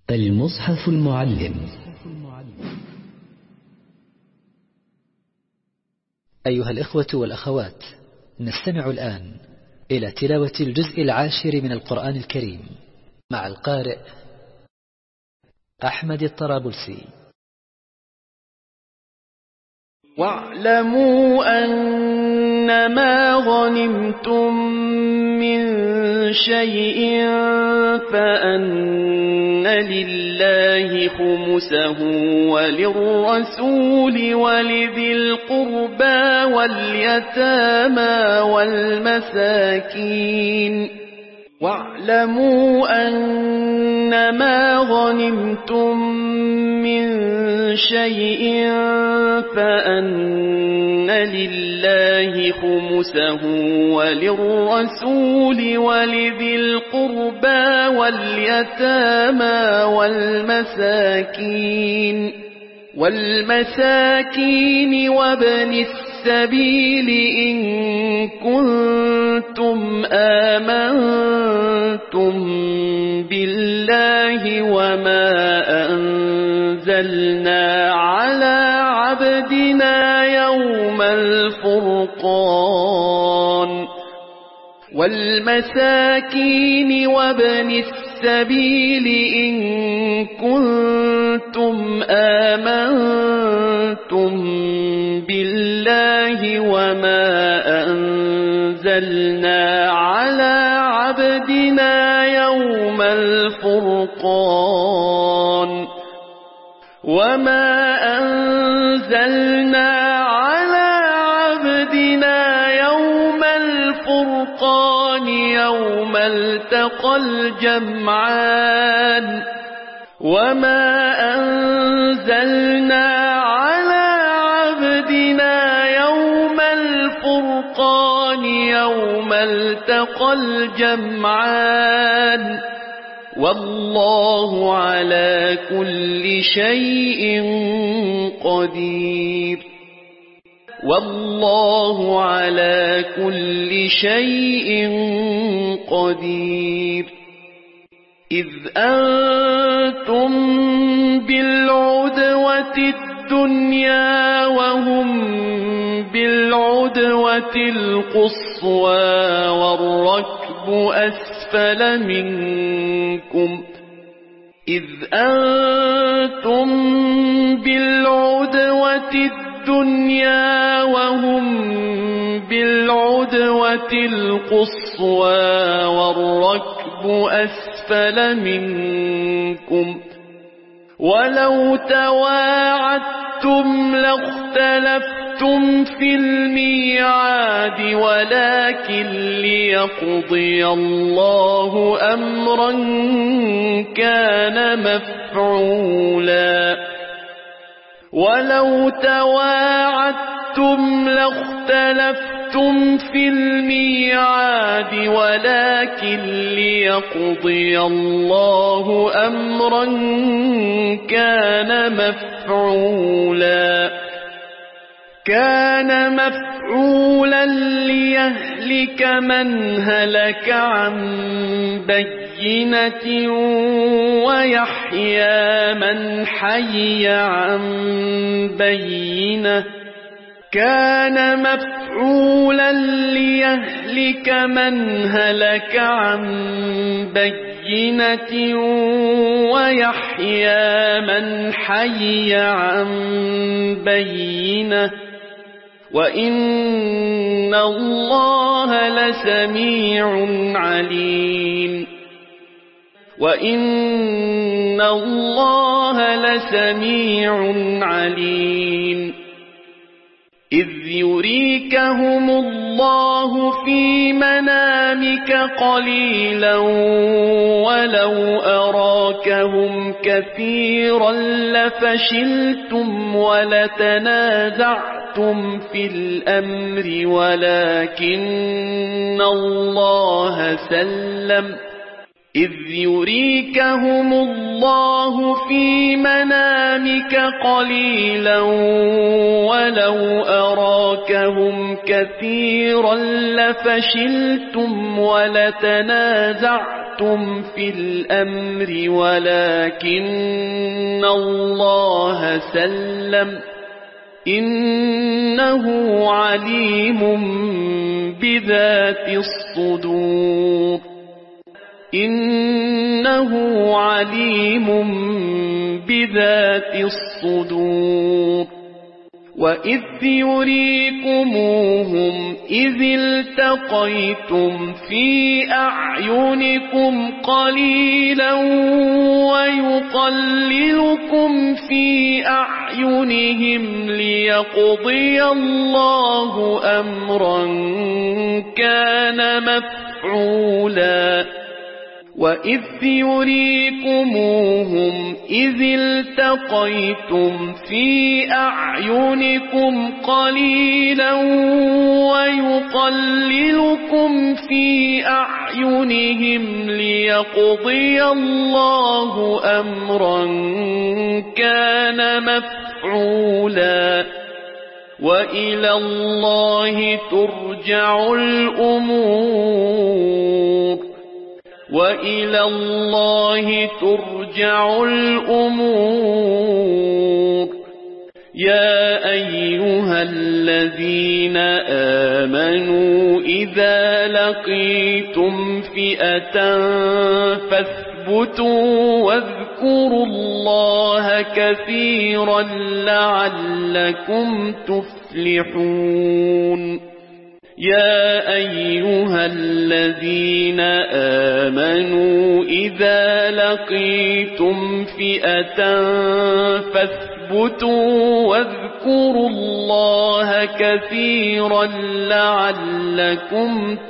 المصحف المعلم. أيها الإخوة والأخوات، نستمع الآن إلى تلاوة الجزء 10 من القرآن الكريم مع القارئ أحمد الطرابلسي. واعلموا أنما غنمتم من شيء فأن لله خمسه وللرسول ولذي القربى واليتامى والمساكين. واعلموا أنما غنمتم من شيء فأن لله خمسه وللرسول ولذي القربى واليتامى والمساكين وابن السبيل إن كنتم آمنتم بالله وما أنزلنا على عبدنا يوم الفرقان. والمساكين وابن السبيل إن كنتم آمنتم بالله وما أنزلنا على عبدنا يوم الفرقان. وما أنزلنا على عبدنا يوم الفرقان يوم التقى الجمعان. وما أنزلنا على عبدنا يوم الفرقان يوم التقى الجمعان. والله على كل شيء قدير. والله على كل شيء قدير. إذ أنتم بالعدوة الدنيا وهم بالعدوة القصوى والركب أسفل منكم. إذ أنتم بالعدوة الدنيا وهم بالعدوة القصوى والركب أسفل منكم. ولو تواعدتم لاختلفتم في الميعاد ولكن ليقضي الله أمرا كان مفعولا. ولو تواعدتم لاختلفتم في الميعاد ولكن ليقضي الله أمرا كان مفعولا. كان مفعولا ليهلك من هلك عن بينة ويحيى من حي عن بينة. كان مفعولا ليهلك من هلك عن بينة ويحيى من حي عن بينة. وإن الله لسميع عليم. وإن الله لسميع عليم. إذ يريكهم الله في منامك قليلا ولو أراكهم كثيرا لفشلتم ولتنازعتم في الأمر ولكن الله سلم. إذ يريكهم الله في منامك قليلا ولو أراكهم كثيرا لفشلتم ولتنازعتم تنازعتم في الأمر ولكن الله سلم إنه عليم بذات الصدور إنه عليم بذات الصدور وإذ يريكموهم إذ التقيتم في أعينكم قليلا ويقللكم في أعينهم ليقضي الله أمرا كان مفعولا وإذ يريكموهم إذ التقيتم في أعينكم قليلا ويقللكم في أعينهم ليقضي الله أمرا كان مفعولا وإلى الله ترجع الأمور وإلى الله ترجع الأمور يا أيها الذين آمنوا إذا لقيتم فئة فاثبتوا واذكروا الله كثيرا لعلكم تفلحون يا أيها الذين آمنوا إذا لقيتم فئة فاثبتوا واذكروا الله كثيرا لعلكم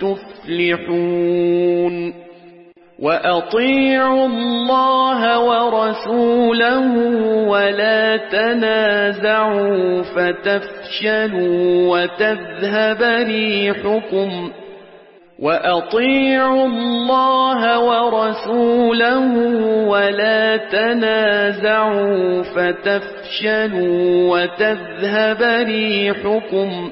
تفلحون وأطيعوا الله ورسوله ولا تنازعوا فتفشلوا وتذهب ريحكم وأطيعوا الله ورسوله ولا تنازعوا فتفشلوا وتذهب ريحكم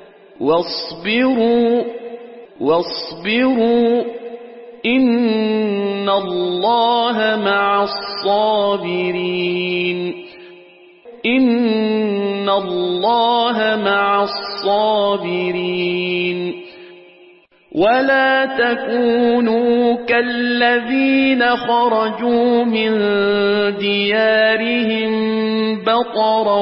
واصبروا إن الله مع الصابرين إن الله مع الصابرين ولا تكونوا كالذين خرجوا من ديارهم بطرا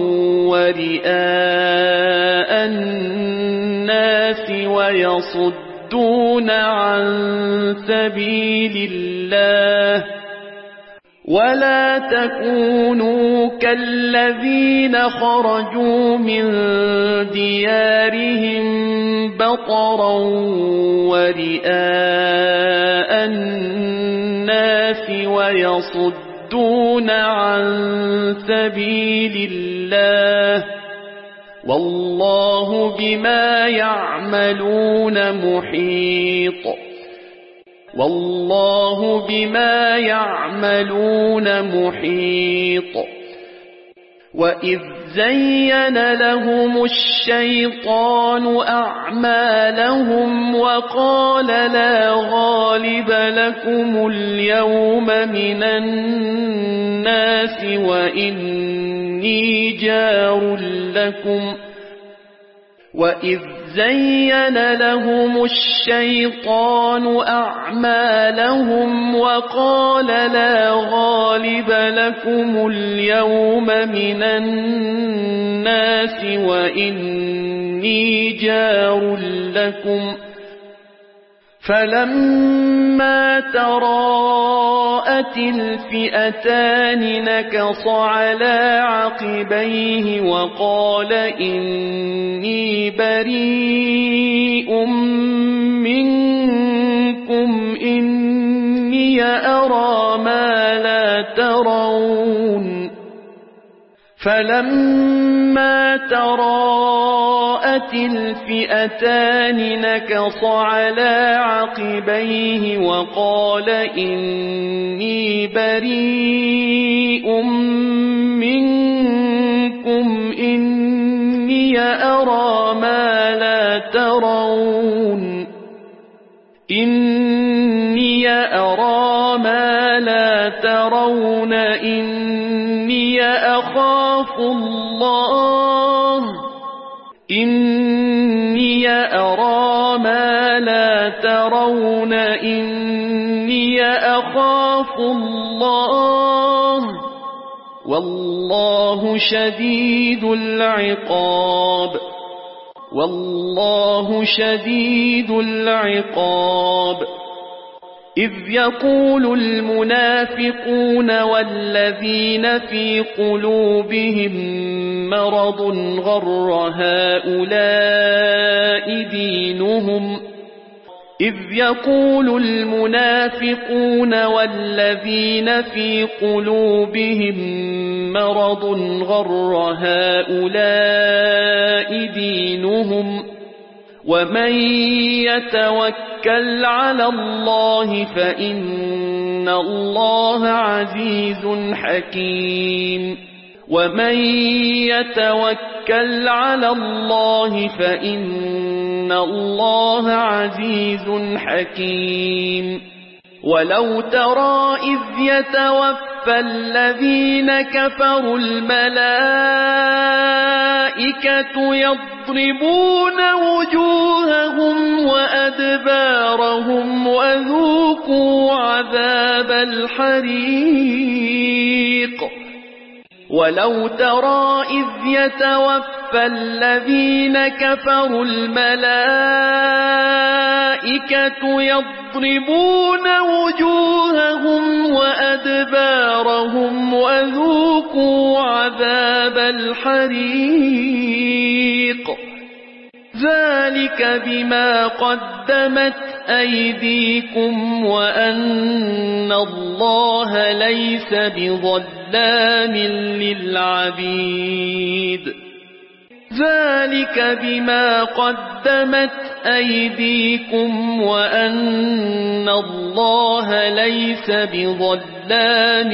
ورئاء الناس ويصدون عن سبيل الله ولا تكونوا كالذين خرجوا من ديارهم بطرا ورئاء الناس ويصدون عن سبيل الله والله بما يعملون محيط والله بما يعملون محيط وإذ زين لهم الشيطان أعمالهم وقال لا غالب لكم اليوم من الناس وإني جار لكم وإذ زين لهم الشيطان أعمالهم وقال لا غالب لكم اليوم من الناس وإني جار لكم فلما تراءت الفئتان نكص على عقبيه وقال إني بريء منكم إني أرى ما لا ترون فلما تراءت الفئتان نكص على عقبيه وقال إني بريء منكم إني أرى ما لا ترون إني ترون إني أخاف الله إني أرى ما لا ترون إني أخاف الله والله شديد العقاب والله شديد العقاب إذ يقول المنافقون والذين في قلوبهم مرض غر هؤلاء دينهم إذ يقول المنافقون والذين في قلوبهم مرض غر هؤلاء دينهم ومن يتوكل على الله فإن الله عزيز حكيم ومن يتوكل على الله فإن الله عزيز حكيم ولو ترى إذ يتوفى الذين كفروا الملائكة يضربون وجوههم وأدبارهم وذوقوا عذاب الحريق ولو ترى إذ يتوفى الذين كفروا الملائكة يضربون وجوههم وأدبارهم وذوقوا عذاب الحريق ذلك بما قدمت أيديكم وأن الله ليس بظلام للعبيد ذلك بما قدمت أيديكم وأن الله ليس بظلام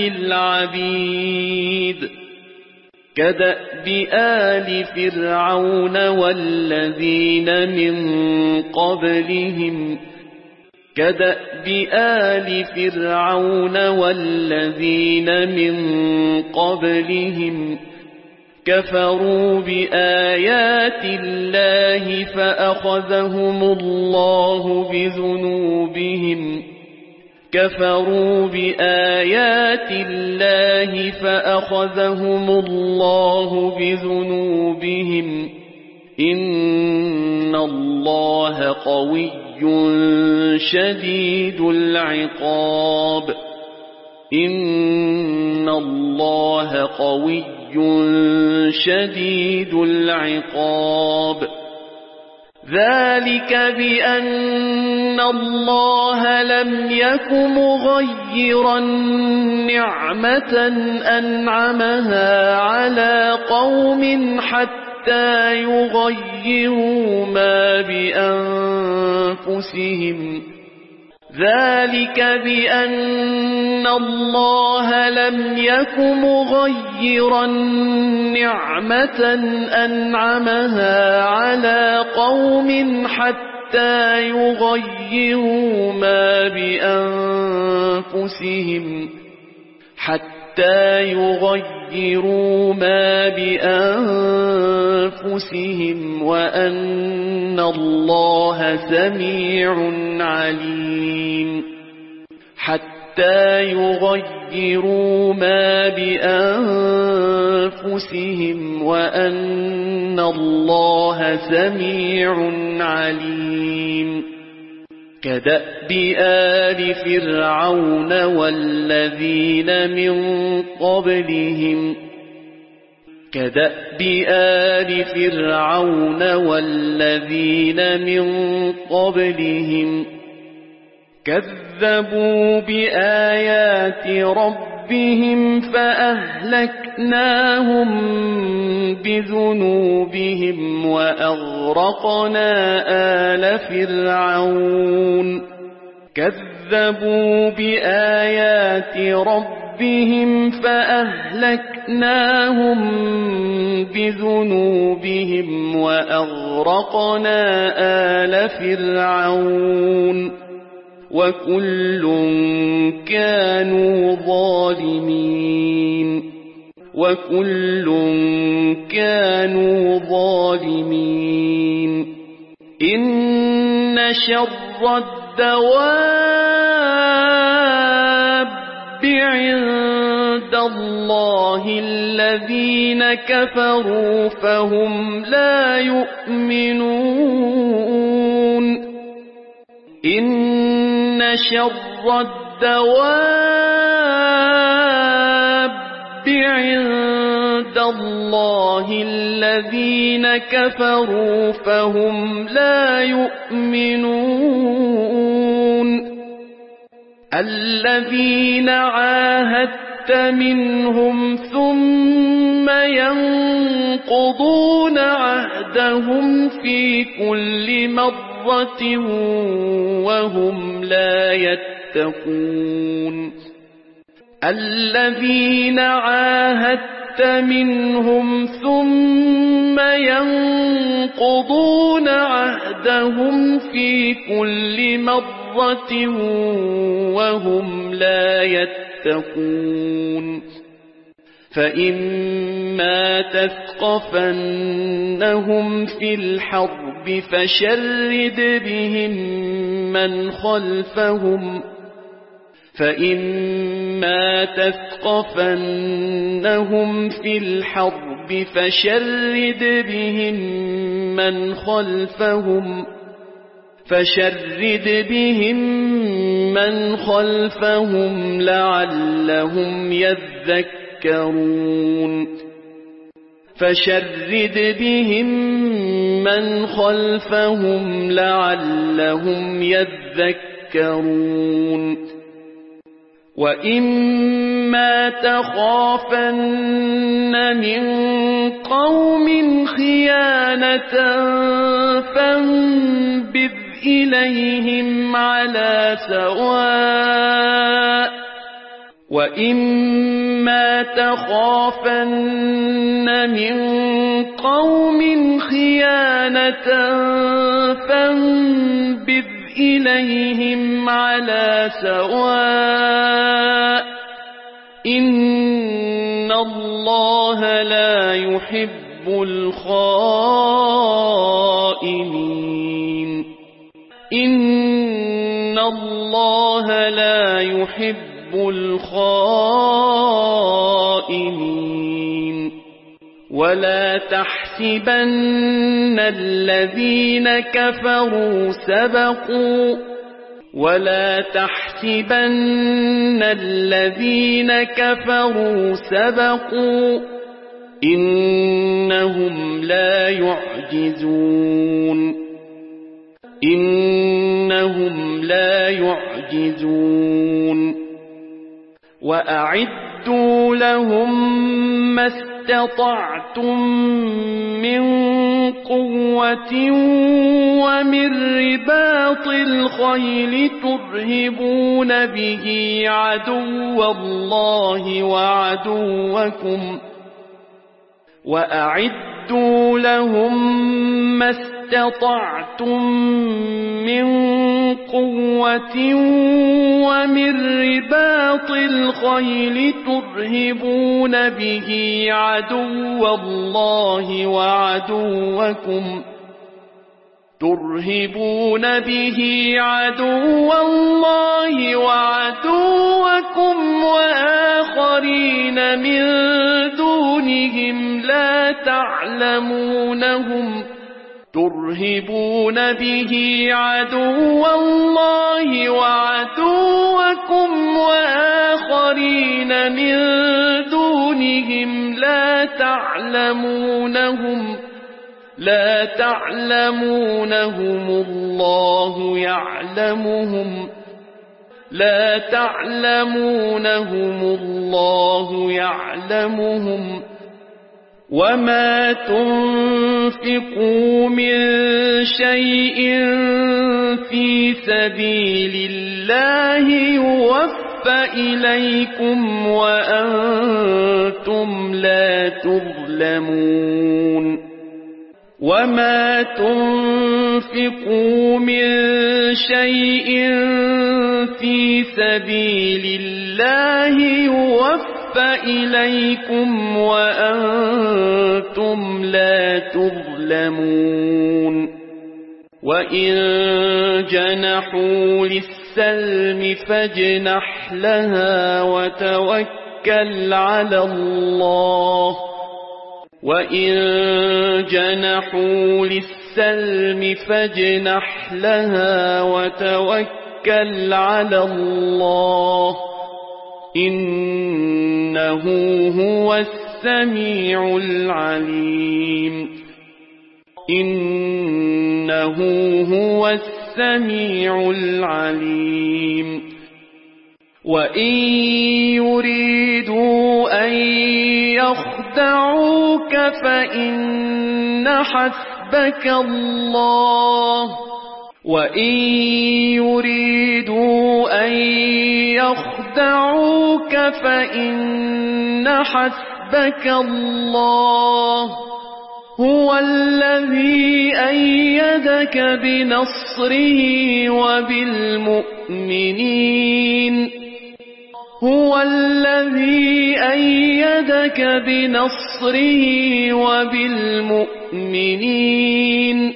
للعبيد كدأب آل فرعون والذين من قبلهم كدأب آل فرعون والذين من قبلهم كفروا بآيات الله فأخذهم الله بذنوبهم كفروا بآيات الله فأخذهم الله بذنوبهم إن الله قوي شديد العقاب إن الله قوي شديد العقاب ذلك بأن الله لم يك مغيرا نعمة أنعمها على قوم حتى يغيروا ما بأنفسهم ذلك بأن الله لم يك مغيرا نعمة أنعمها على قوم حتى يغيروا ما بأنفسهم وأن الله سميع عليم حتى يغيروا ما بأنفسهم وأن الله سميع عليم كدأب آل فرعون والذين من قبلهم كدأب آل فرعون والذين من قبلهم كذبوا بآيات ربهم فأهلكناهم بذنوبهم وأغرقنا آل فرعون كذبوا بآيات ربهم فأهلكناهم بذنوبهم وأغرقنا آل فرعون وكل كانوا ظالمين إن شر الدواب عند الله الذين كفروا فهم لا يؤمنون إن شر الدواب عند الله الذين كفروا فهم لا يؤمنون الذين عاهدت منهم ثم ينقضون عهدهم في كل مرة وهم لا يتقون الذين عاهدت منهم ثم ينقضون عهدهم في كل مرة وهم لا يتقون فإما تثقفنهم في الحرب فشرد بهم من خلفهم لعلهم يذكرون وإما تخافن من قوم خيانة فانبذ إليهم على سواء وإما تخافن من قوم خيانة فانبذ إليهم على سواء إن الله لا يحب الخائنين ولا تحسبن الذين كفروا سبقوا إنهم لا يعجزون وأعدوا لهم ما استطعتم من قوة ومن رباط الخيل ترهبون به عدو الله وعدوكم وأعدوا لهم ما استطعتم من قوة ومن رباط الخيل ترهبون به عدو الله وعدوكم وآخرين من دونهم لا تعلمونهم ترهبون به عدو الله وعدوكم وآخرين من دونهم لا تعلمونهم الله يعلمهم وما تنفقوا من شيء في سبيل الله يوفى إليكم وأنتم لا تظلمون وما تنفقوا من شيء في سبيل الله يوفى إليكم وأنتم لا تظلمون وإن جنحوا للسلم فاجنح لها وتوكل على الله وإن جنحوا للسلم فاجنح لها وتوكل على الله إنه هو السميع العليم إنه هو السميع العليم وإن يريدوا أن يخدعوك فإن حسبك الله وإن يريدوا أن يخدعوك فإن حسبك الله هو الذي أيدك بنصره وبالمؤمنين هو الذي أيدك بنصره وبالمؤمنين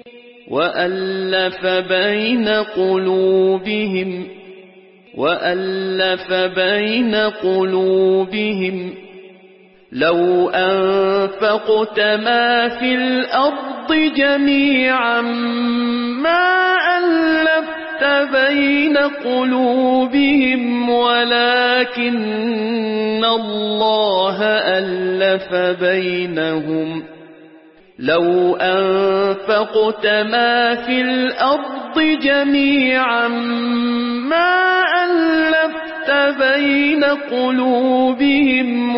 وألف بين قلوبهم لو أنفقت ما في الأرض جميعا ما ألفت بين قلوبهم ولكن الله ألف بينهم لو أنفقت ما في الأرض جميعا ما ألفت بين قلوبهم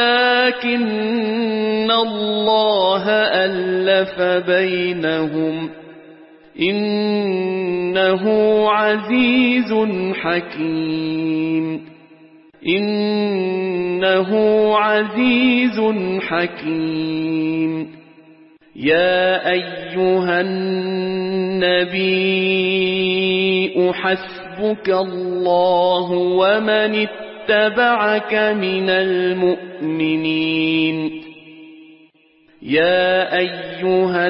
ولكن الله ألف بينهم إنه عزيز حكيم إنه عزيز حكيم يا أيها النبي حسبك الله ومن اتبعك من المؤمنين يا أيها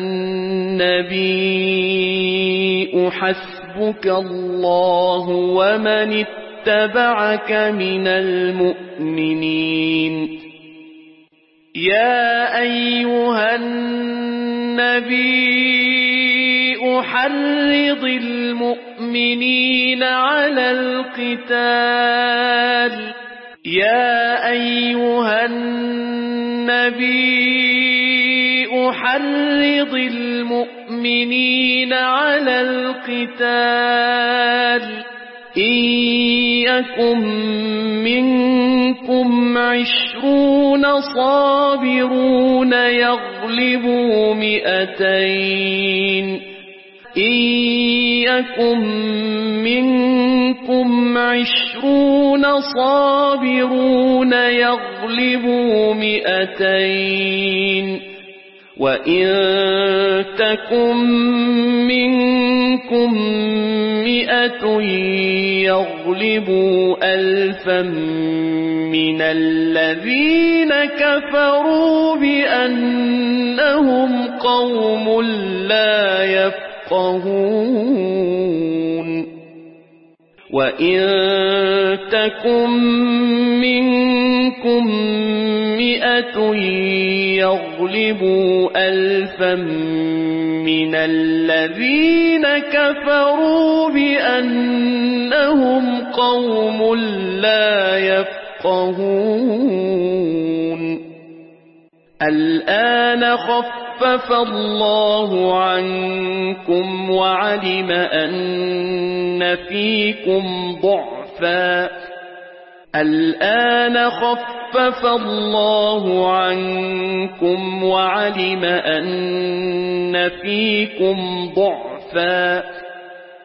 النبي حسبك الله ومن اتبعك من المؤمنين يا أيها النبي حرض المؤمنين على القتال يا أيها النبي حرض المؤمنين على القتال إن يكن منكم 20 صابرون يغلبوا 200 إن يكن منكم 20 صابرون يغلبوا 200 وإن تكن منكم 100 يغلبوا 1000 من الذين كفروا بأنهم قوم لا يفقهون وإن تكن منكم 100 يغلبوا 1000 من الذين كفروا بأنهم قوم لا يفقهون الآن خفف الله عنكم وعلم أن فيكم ضعفا الآن خفف الله عنكم وعلم أن فيكم ضعفا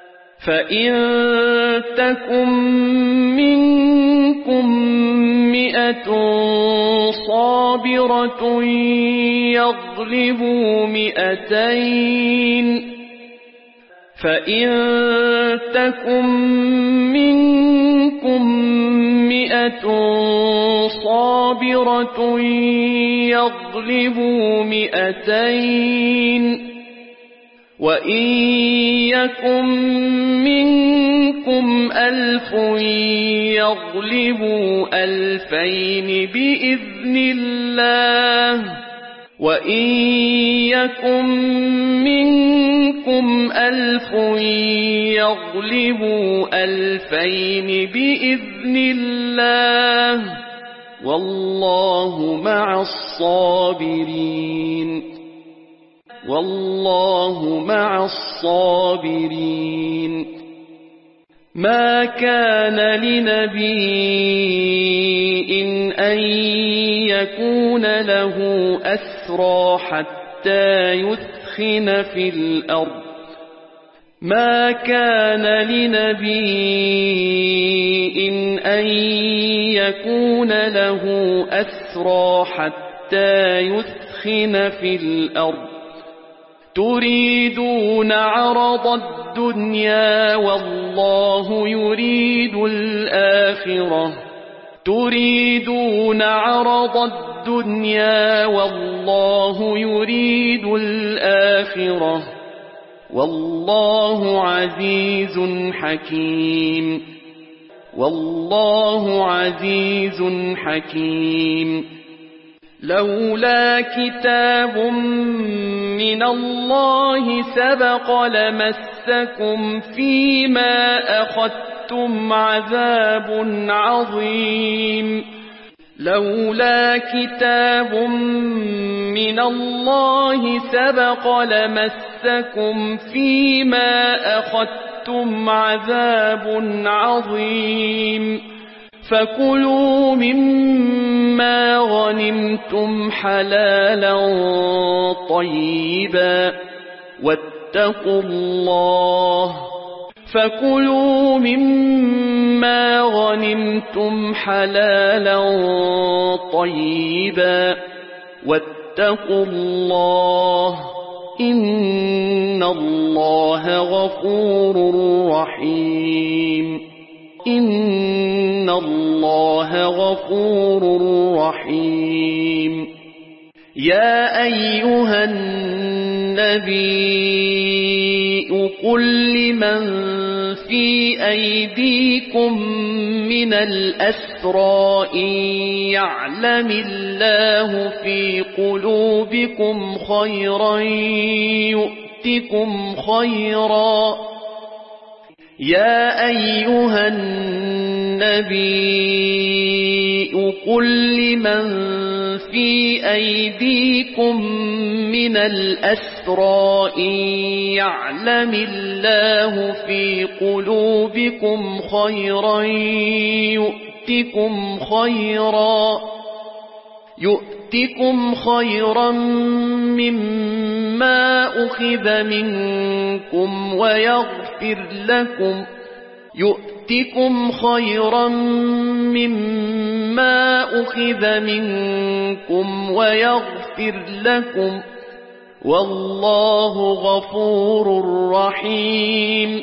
فإن تكن منكم 100 مئة صابرة يغلبوا مئتين فإن تكن منكم مئة صابرة يغلبوا مئتين وإن يكن منكم ألف يغلبوا ألفين بإذن الله وإن يكن منكم ألف يغلبوا ألفين بإذن الله والله مع الصابرين والله مع الصابرين ما كان لنبي أن يكون له أسرى حتى يثخن في الأرض ما كان لنبي أن يكون له أسرى حتى يثخن في الأرض تريدون عرض الدنيا والله يريد الآخرة تريدون عرض الدنيا والله يريد الآخرة والله عزيز حكيم والله عزيز حكيم لولا كتاب من الله سبق لمسكم فيما أخذتم عذاب عظيم لولا كتاب من الله سبق لمسكم فيما أخذتم عذاب عظيم فكلوا مما غنمتم حلالا طيبا واتقوا الله فكلوا مما غنمتم حلالا طيبا واتقوا الله إن الله غفور رحيم إن الله غفور رحيم يا أيها النبي قل لمن في أيديكم من الأسرى إن يعلم الله في قلوبكم خيرا يؤتكم خيرا يا أيها النبي قل لمن في أيديكم من الأسرى إن يعلم الله في قلوبكم خيرا يؤتكم خيرا مما أخذ منكم ويغفر لكم يؤتكم خيرا مما أخذ منكم ويغفر لكم والله غفور رحيم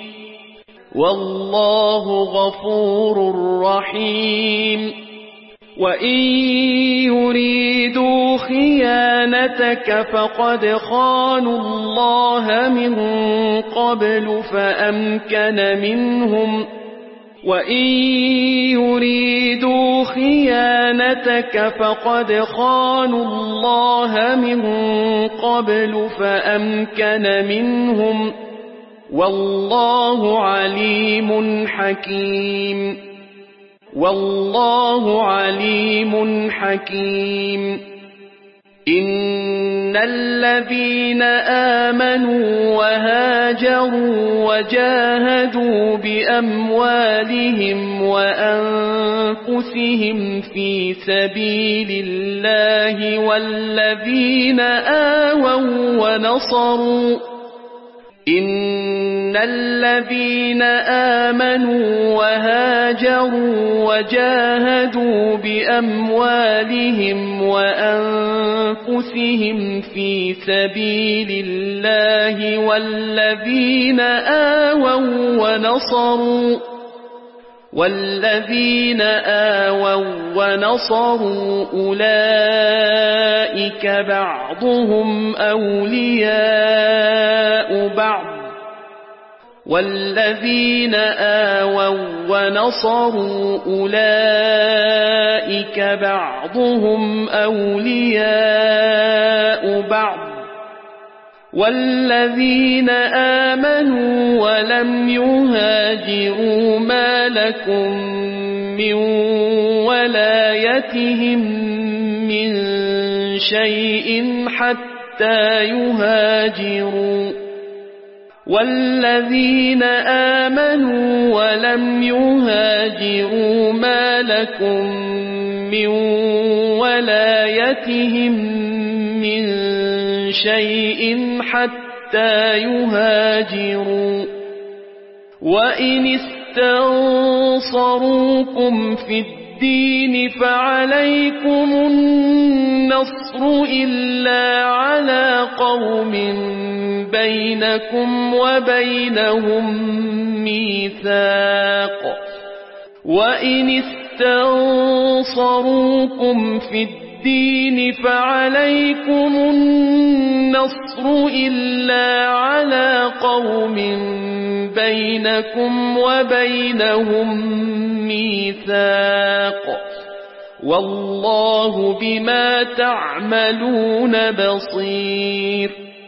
والله غفور رحيم وإن يريدوا خيانتك فقد خانوا الله من قبل فأمكن منهم وإن يريدوا خيانتك فقد خانوا الله من قبل فأمكن منهم والله عليم حكيم والله عليم حكيم إن الذين آمنوا وهاجروا وجاهدوا بأموالهم وأنفسهم في سبيل الله والذين آووا إن الذين آمنوا وهاجروا وجاهدوا بأموالهم وأنفسهم في سبيل الله والذين آووا ونصروا أولئك بعضهم أولياء بعض والذين آووا ونصروا أولئك بعضهم أولياء بعض والذين آمنوا ولم يهاجروا ما لكم من ولايتهم من شيء حتى يهاجروا والذين آمنوا ولم يهاجروا ما لكم من ولايتهم من شيء حتى يهاجروا وإن استنصروكم في الدين فعليكم النصر إلا على قوم بينكم وبينهم ميثاق وإن استنصروكم في الدين فعليكم النصر إلا على قوم بينكم وبينهم ميثاق والله بما تعملون بصير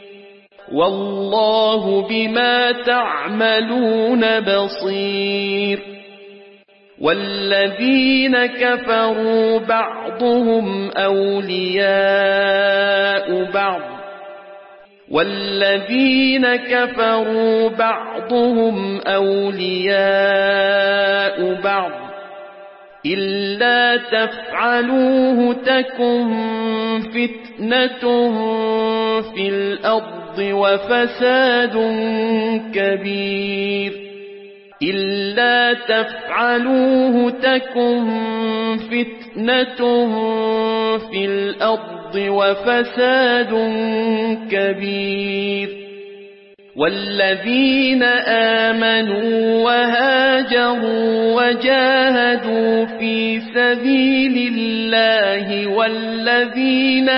والله بما تعملون بصير والذين كفروا بعضهم أولياء بعض والذين كفروا بعضهم أولياء بعض إلا تفعلوه تكن فتنة في الأرض وفساد كبير إلا تفعلوه تكن فتنة في الأرض وفساد كبير والذين آمنوا وهاجروا وجاهدوا في سبيل الله والذين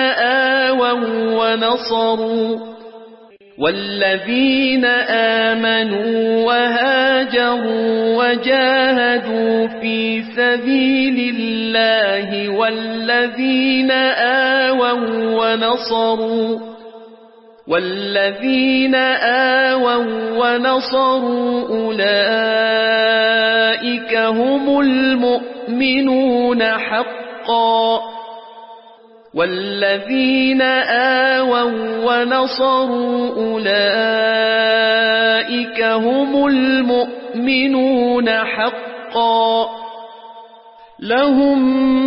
آمنوا وهاجروا وجاهدوا في سبيل الله والذين آووا ونصروا أولئك هم المؤمنون حقا والذين آووا ونصروا أولئك هم المؤمنون حقا لهم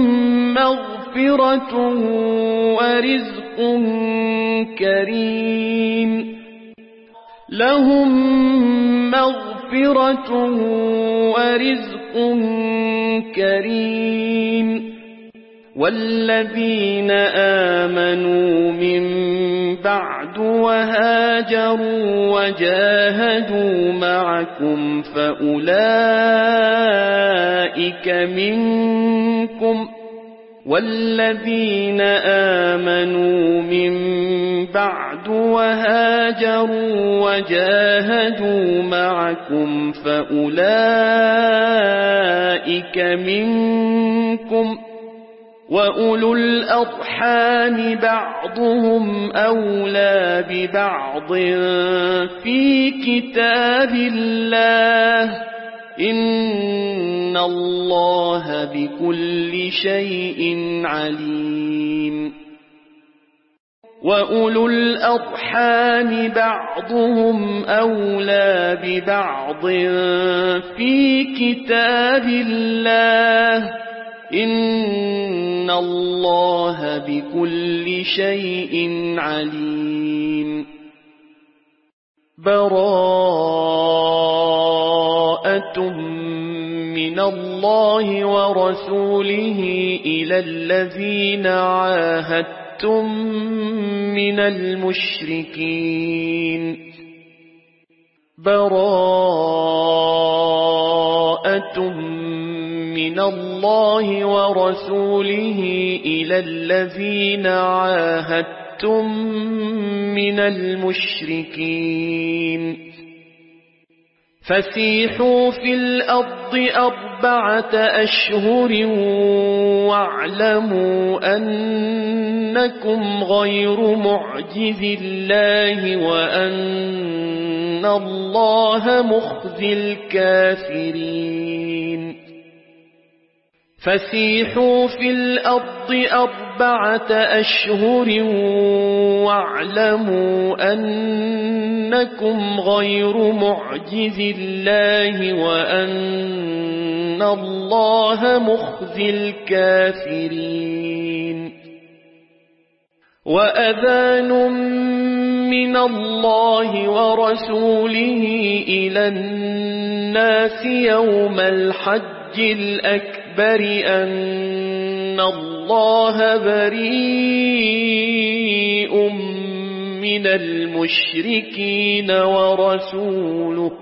مغفرة ورزق كريم لهم مغفرة ورزق كريم والذين آمنوا من بعد وهاجروا وجاهدوا معكم فأولئك منكم والذين آمنوا من بعد وهاجروا وجاهدوا معكم فأولئك منكم وأولو الأرحام بعضهم أولى ببعض في كتاب الله إن الله بكل شيء عليم وأولو الأرحام بعضهم أولى ببعض في كتاب الله إن الله بكل شيء عليم براءة من الله ورسوله إلى الذين عاهدتم من المشركين براءة من الله ورسوله إلى الذين عاهدتم من المشركين فسيحوا في الأرض 4 أشهر واعلموا أنكم غير معجز الله وأن الله مخزي الكافرين فسيحوا في الأرض 4 أشهر واعلموا أنكم غير معجز الله وأن الله مخزي الكافرين وأذان من الله ورسوله إلى الناس يوم الحج الأكبر أن الله بريء من المشركين ورسوله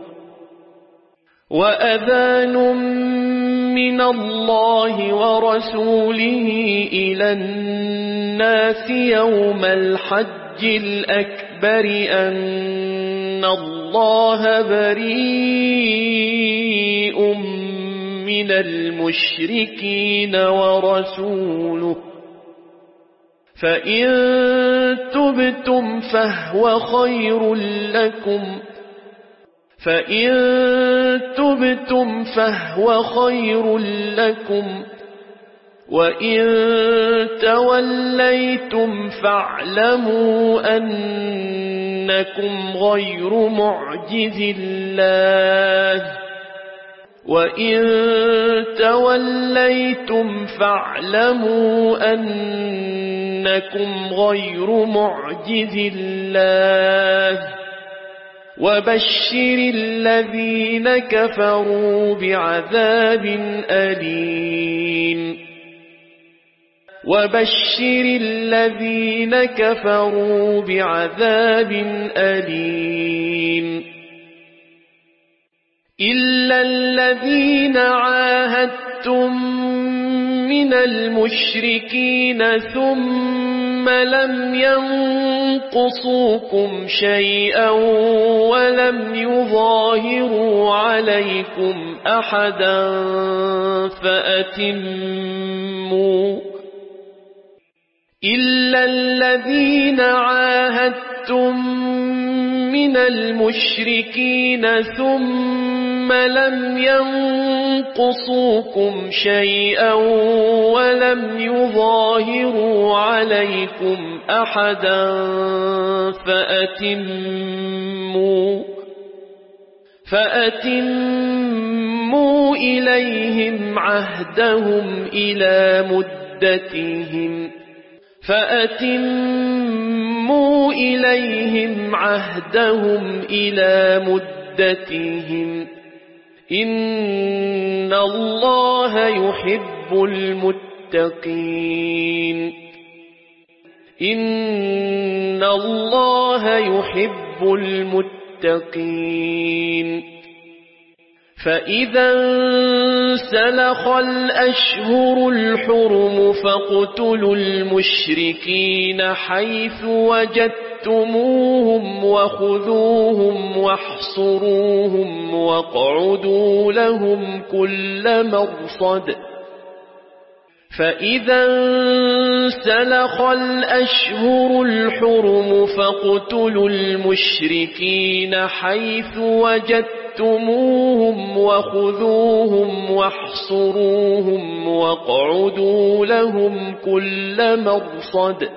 وأذان من الله ورسوله إلى الناس يوم الحج الأكبر أن الله بريء من المشركين ورسوله فإن تبتم فهو خير لكم وإن توليتم فاعلموا أنكم غير معجز الله وإن توليتم فاعلموا أنكم غير معجز الله وبشر الذين كفروا بعذاب أليم وبشر الذين كفروا بعذاب أليم إلا الذين عاهدتم من المشركين ثم لم ينقصوكم شيئا ولم يظاهروا عليكم أحدا فأتموا إلا الذين عاهدتم من المشركين ثم لم ينقصوكم شيئا ولم يظاهروا عليكم أحدا فأتموا إليهم عهدهم إلى مدتهم إن الله يحب المتقين فإذا انسلخ الأشهر الحرم فاقتلوا المشركين حيث وجدتموهم وخذوهم واحصروهم واقعدوا لهم كل مرصد فإذا انسلخ الأشهر الحرم فاقتلوا المشركين حيث وجدتموهم وخذوهم واحصروهم واقعدوا لهم كل مرصد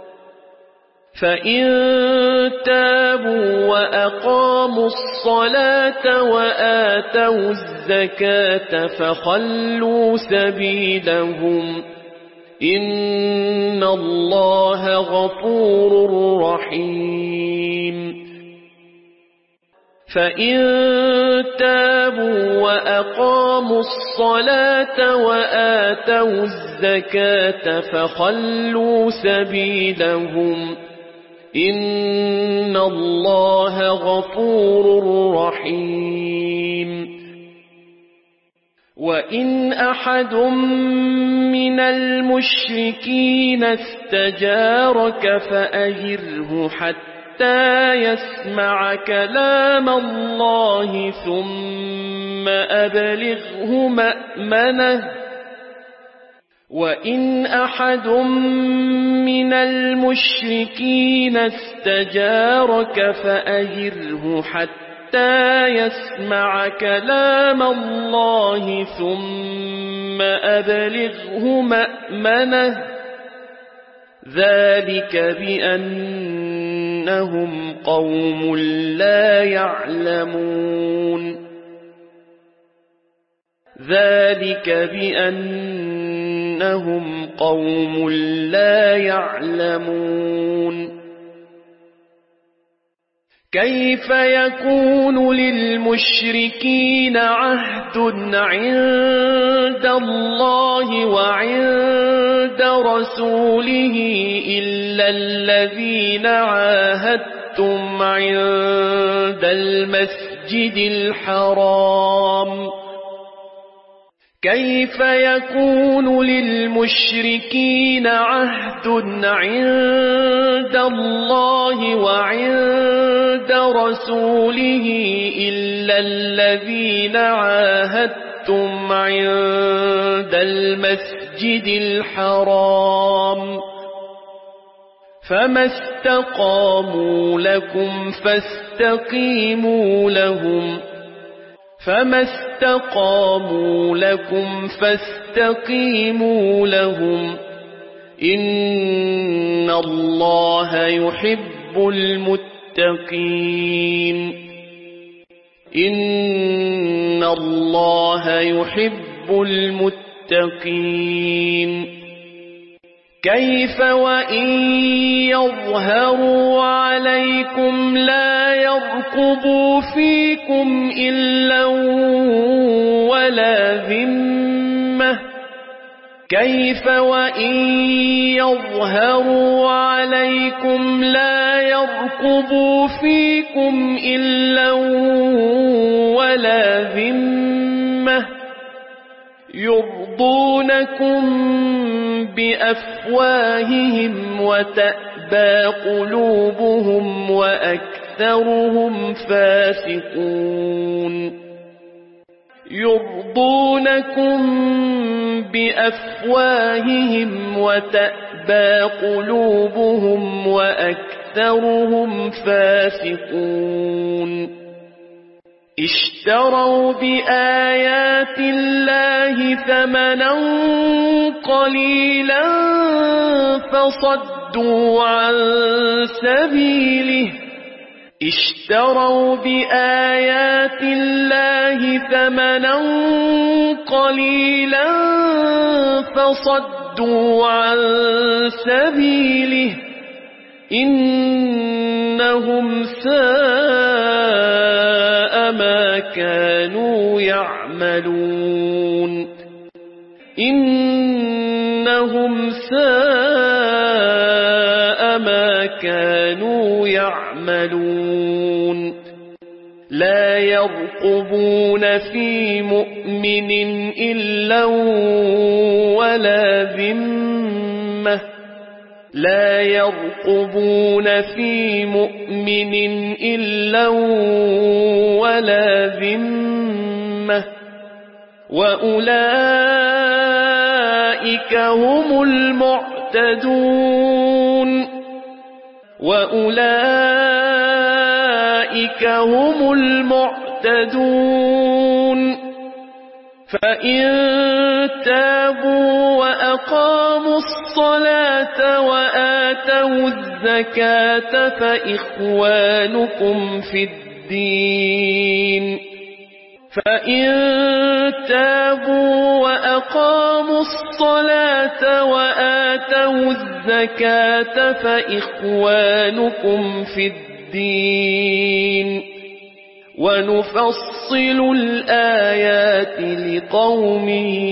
فإن تابوا وأقاموا الصلاة وآتوا الزكاة فخلوا سبيلهم إن الله غفور رحيم فإن تابوا وأقاموا الصلاة وآتوا الزكاة فخلوا سبيلهم إن الله غفور رحيم وإن أحد من المشركين استجارك فأجره حتى يسمع كلام الله ثم أبلغه مأمنه وإن أحد من المشركين استجارك فأجره حتى يسمع كلام الله ثم أبلغه مأمنه ذلك بأنهم قوم لا يعلمون ذلك بأنهم قوم لا يعلمون كيف يكون للمشركين عهد عند الله وعند رسوله إلا الذين عاهدتم عند المسجد الحرام كيف يكون للمشركين عهد عند الله وعند رسوله إلا الذين عاهدتم عند المسجد الحرام فما استقاموا لكم فاستقيموا لهم فما استقاموا لكم فاستقيموا لهم إن الله يحب المتقين إن الله يحب المتقين كيف وإن يظهروا عليكم لا يرقبوا فيكم إلا ولا ذمة كيف وإن يظهروا عليكم لا يرقبوا فيكم إلا ولا ذمة يرضونكم بأفواههم وتأبى قلوبهم وأكثرهم فاسقون يرضونكم بأفواههم وتأبى قلوبهم وأكثرهم فاسقون اشتروا بآيات الله ثمنا قليلا فصدوا عن سبيله اشتروا بآيات الله ثمنا قليلا فصدوا عن سبيله إنهم ساء ما كانوا يعملون إنهم ساء ما كانوا يعملون لا يرقبون في مؤمن إلا ولا ذمة لا يرقبون في مؤمن إلا ولا ذمة وأولئك هم المعتدون وأولئك هم المعتدون فإن تابوا وأقاموا الصلاة وآتوا الزكاة فإخوانكم في الدين فإن تابوا وأقاموا الصلاة وآتوا الزكاة فإخوانكم في الدين ونفصل الآيات لقوم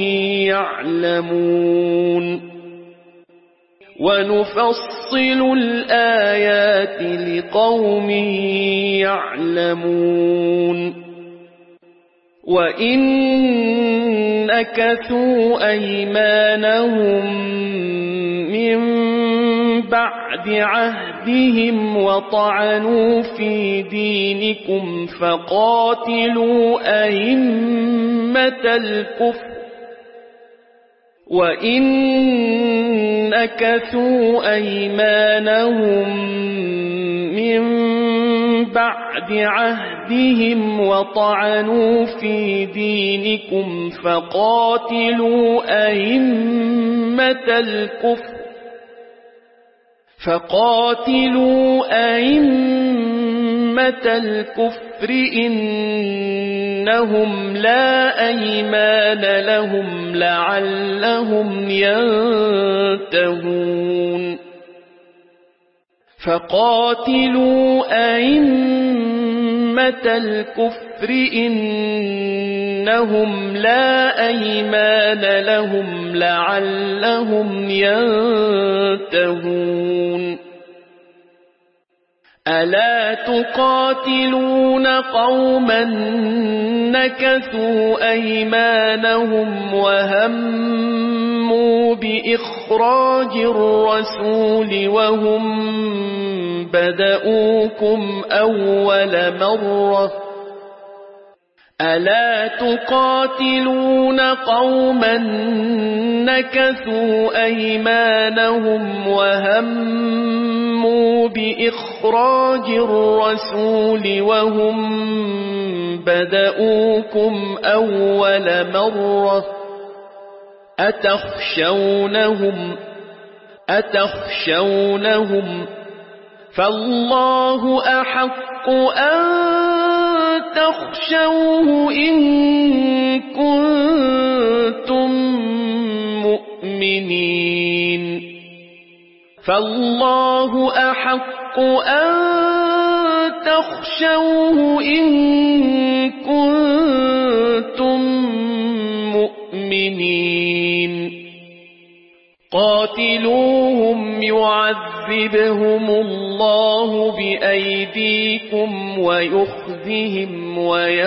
يعلمون ونفصل الآيات لقوم يعلمون وإن نكثوا أيمانهم من بعد عهدهم وطعنوا في دينكم فقاتلوا أئمة الكفر وإن نكثوا أيمانهم من بعد عهدهم وطعنوا في دينكم فقاتلوا أئمة الكفر إنهم لا أيمان لهم لعلهم ينتهون فقاتلوا أئمة الكفر إنهم لا أيمان لهم لعلهم ينتهون ألا تقاتلون قوما نكثوا أيمانهم وهموا بإخراج الرسول وهم بدؤوكم أول مرة ألا تقاتلون قوما نكثوا أيمانهم وهموا بإخراج الرسول وهم بدؤوكم أول مرة أتخشونهم فالله أحق أن تخشوه إن كنتم مؤمنين فالله أحق أن تخشوه إن كنتم مؤمنين قاتلوهم يعذبهم الله بأيديكم ويخزهم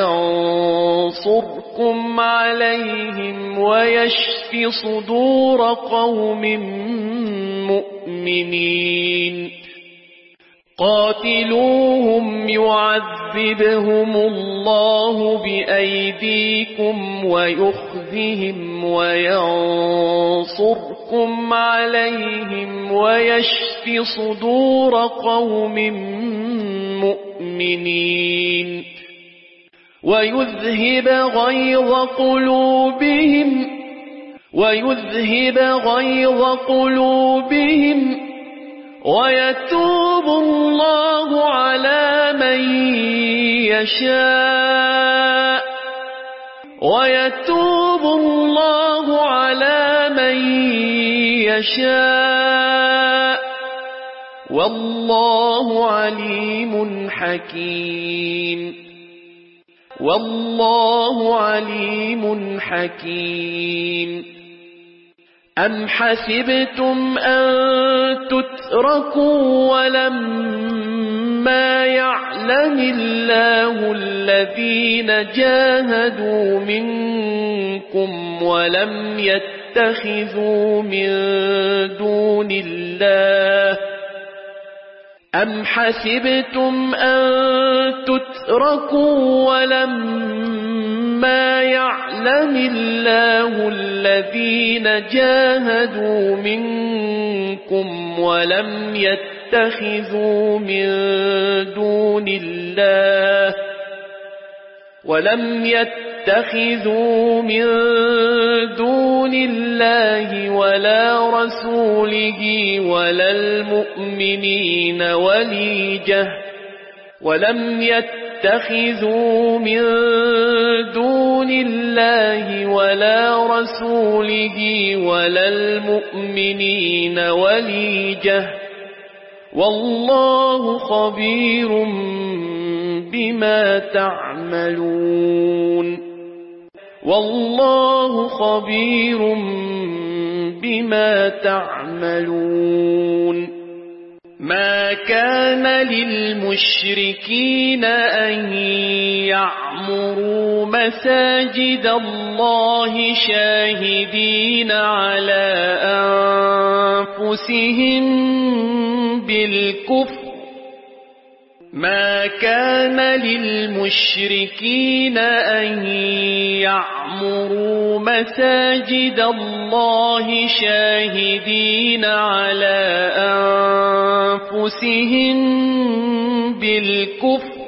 وينصركم عليهم ويشف صدور قوم مؤمنين قاتلوهم يعذبهم الله بأيديكم ويخزهم وينصركم عليهم ويشف صدور قوم مؤمنين ويذهب غيظ قلوبهم ويتوب الله على من يشاء والله عليم حكيم أم حسبتم أن تتركوا ولما يعلم الله الذين جاهدوا منكم ولم يتخذوا من دون الله أم حسبتم أن تتركوا ولما يعلم الله الذين جاهدوا منكم ولم يتخذوا من دون الله ولا رسوله ولا المؤمنين وليجة ولم يتخذوا من دون الله ولا رسوله ولا المؤمنين وليجة والله خبير بما تعملون والله خبير بما تعملون ما كان للمشركين أن يعمروا مساجد الله شاهدين على أنفسهم بالكفر ما كان للمشركين أن يعمروا مساجد الله شاهدين على أنفسهم بالكفر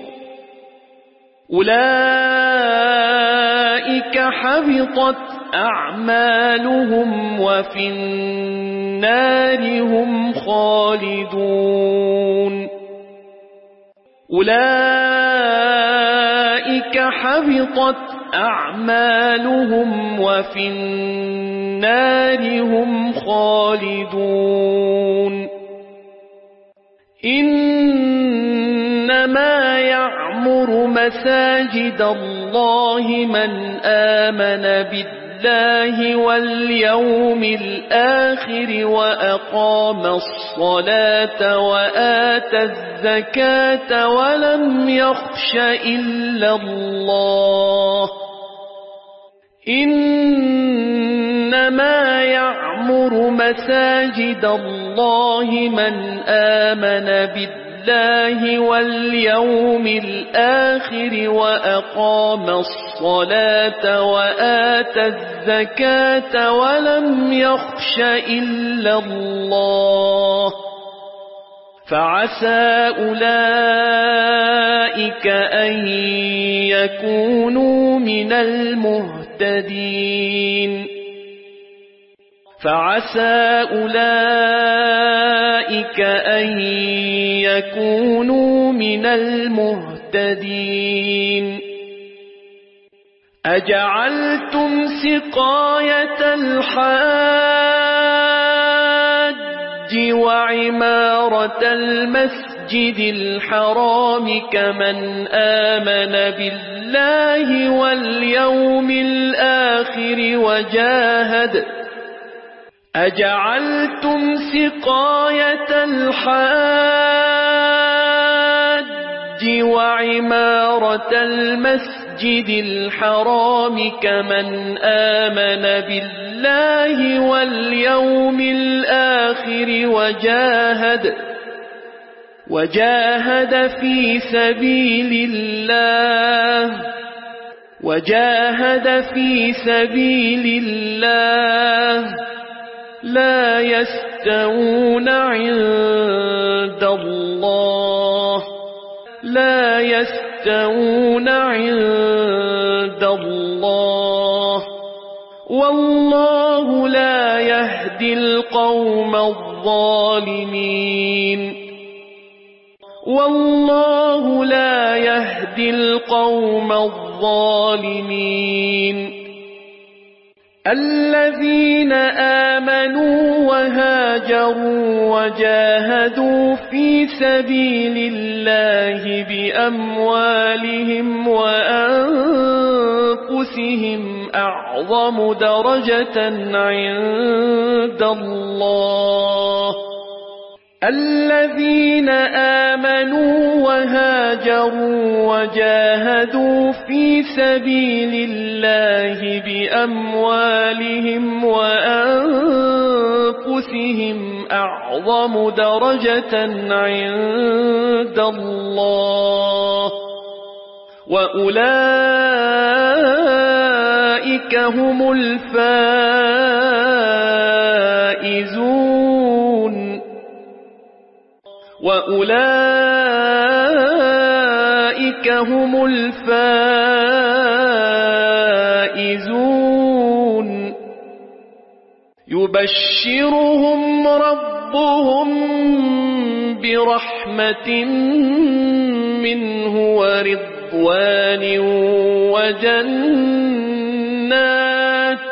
أولئك حبطت أعمالهم وفي النار هم خالدون أولئك حبطت أعمالهم وفي النار هم خالدون إنما يعمر مساجد الله من آمن بالله واليوم الآخر وأقام الصلاة وآتى الزكاة ولم يخش إلا الله إنما يعمر مساجد الله من آمن بالله واليوم الآخر وأقام الصلاة وآتى الزكاة ولم يخش إلا الله فعسى أولئك أن يكونوا من المهتدين فعسى أولئك أن يكونوا من المهتدين أجعلتم سقاية الحاج وعمارة المسجد الحرام كمن آمن بالله واليوم الآخر وجاهد أجعلتم سقاية الحاج وعمارة المسجد الحرام كمن آمن بالله واليوم الآخر وجاهد في سبيل الله لا يستوون عند الله والله لا يهدي القوم الظالمين الذين آمنوا وهاجروا وجاهدوا في سبيل الله بأموالهم وأنفسهم أعظم درجة عند الله الذين آمنوا وهاجروا وجاهدوا في سبيل الله بأموالهم وأنفسهم أعظم درجة عند الله وأولئك هم الفائزون يبشرهم ربهم برحمة منه ورضوان وجنات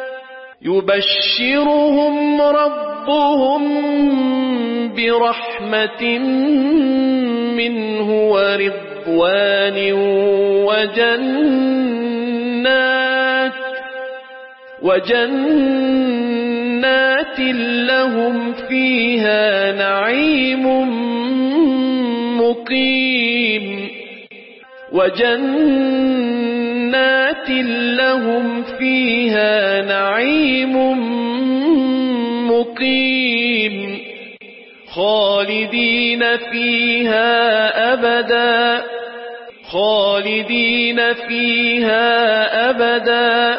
يبشرهم ربهم برحمة منه ورضوان ورضوان وجنات لهم فيها نعيم مقيم خالدين فيها أبدا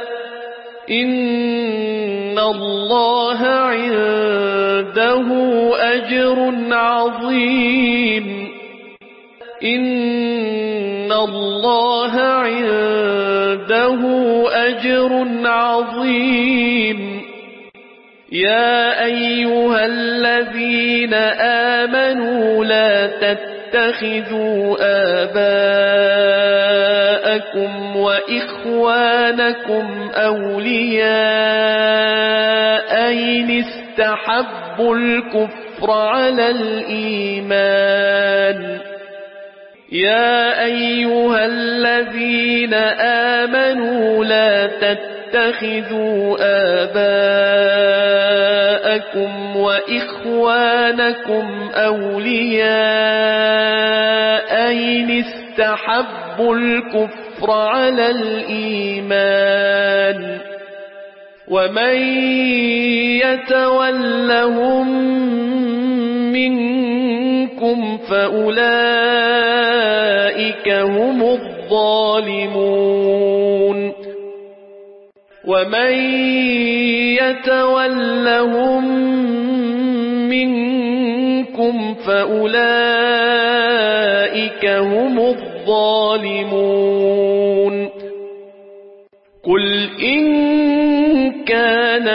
إن الله عنده أجر عظيم يا أيها الذين آمنوا لا تتخذوا آباءكم وإخوانكم أولياء إن استحبوا الكفر على الإيمان يا أيها الذين آمنوا لا تتخذوا آباءكم وإخوانكم أولياء إن استحبوا الكفر على الإيمان ومن يتولهم منكم فأولئك هم الظالمون قل إن كان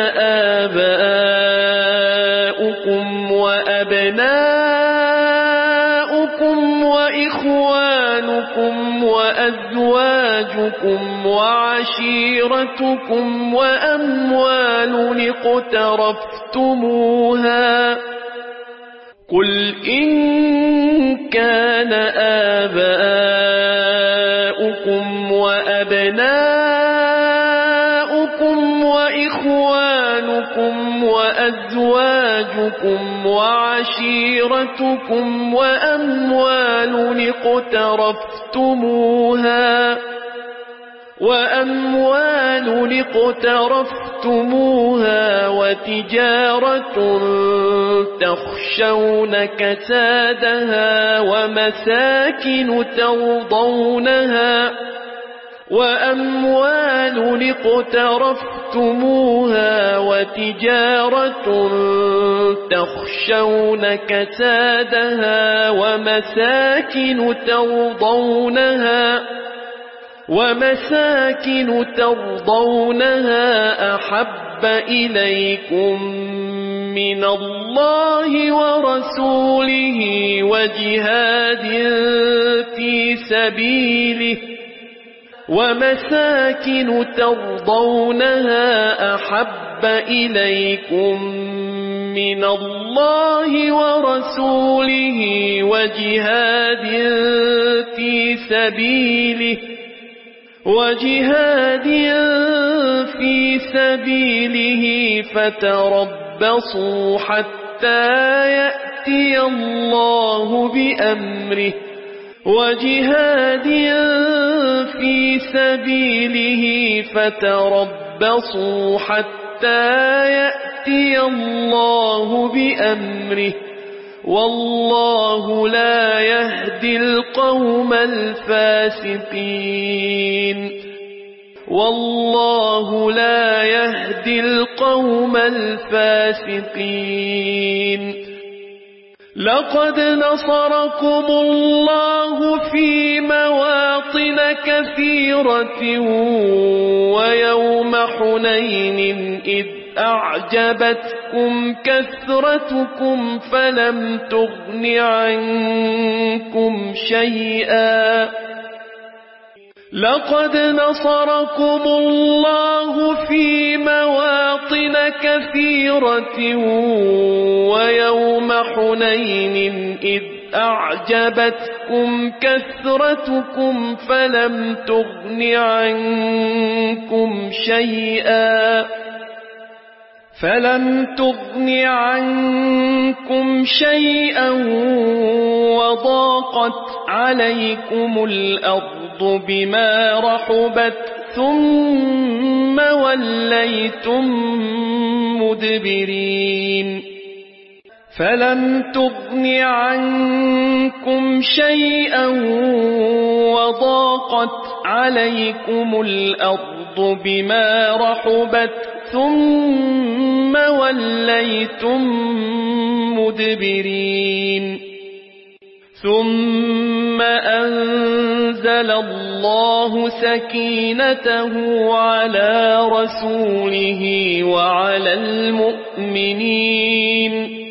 آباؤكم وأبناؤكم وإخوانكم وأزواجكم وعشيرتكم وأموال اقترفتموها قل إن كان آباؤكم وأبناؤكم وإخوانكم وأزواجكم وعشيرتكم وأموال اقترفتموها وتجارة تخشون كسادها ومساكن ترضونها أحب إليكم من الله ورسوله وجهاد في سبيله فتربصوا حتى يأتي الله بأمره والله لا يهدي القوم الفاسقين لقد نصركم الله في مواطن كثيرة ويوم حنين إذ أعجبتكم كثرتكم فلم تغن عنكم شيئا لقد نصركم الله في مواطن كثيرة ويوم حنين إذ أعجبتكم كثرتكم فلم تغن عنكم شيئا وضاقت عليكم الأرض بما رحبت ثم وليتم مدبرين فلم تغن عنكم شيئا وضاقت عليكم الأرض بما رحبت ثم وليتم مدبرين ثم أنزل الله سكينته على رسوله وعلى المؤمنين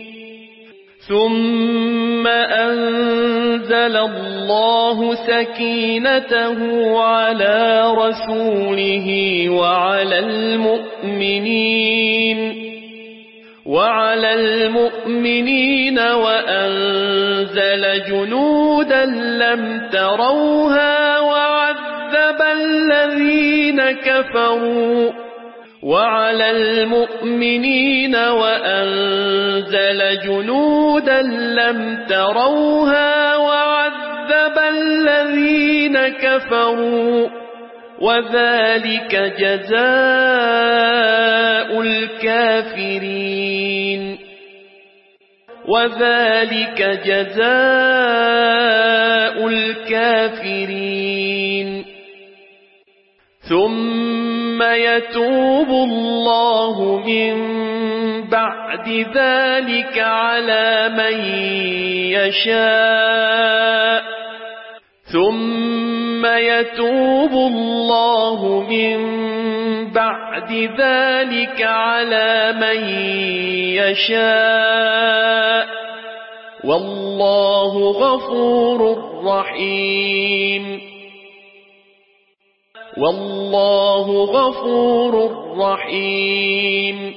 وأنزل جنودا لم تروها وعذب الذين كفروا وعلى المؤمنين وأنزل جنودا لم تروها وعذب الذين كفروا وذلك جزاء الكافرين ثم يتوب الله من بعد ذلك على من يشاء والله غفور رحيم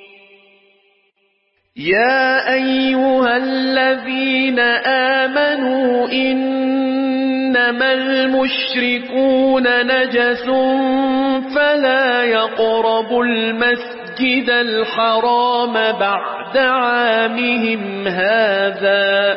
يا أيها الذين آمنوا إنما المشركون نجس فلا يقربوا المسجد الحرام بعد عامهم هذا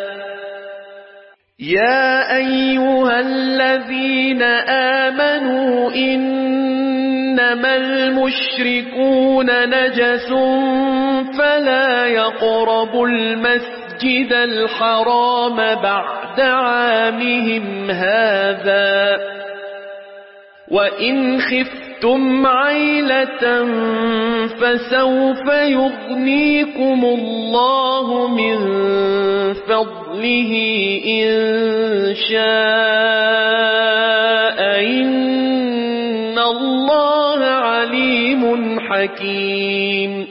يا أيها الذين آمنوا إنما المشركون نجس فلا يقربوا المسجد الحرام بعد عامهم هذا وإن خفتم عيلة فسوف يغنيكم الله من فضله إن شاء إن الله عليم حكيم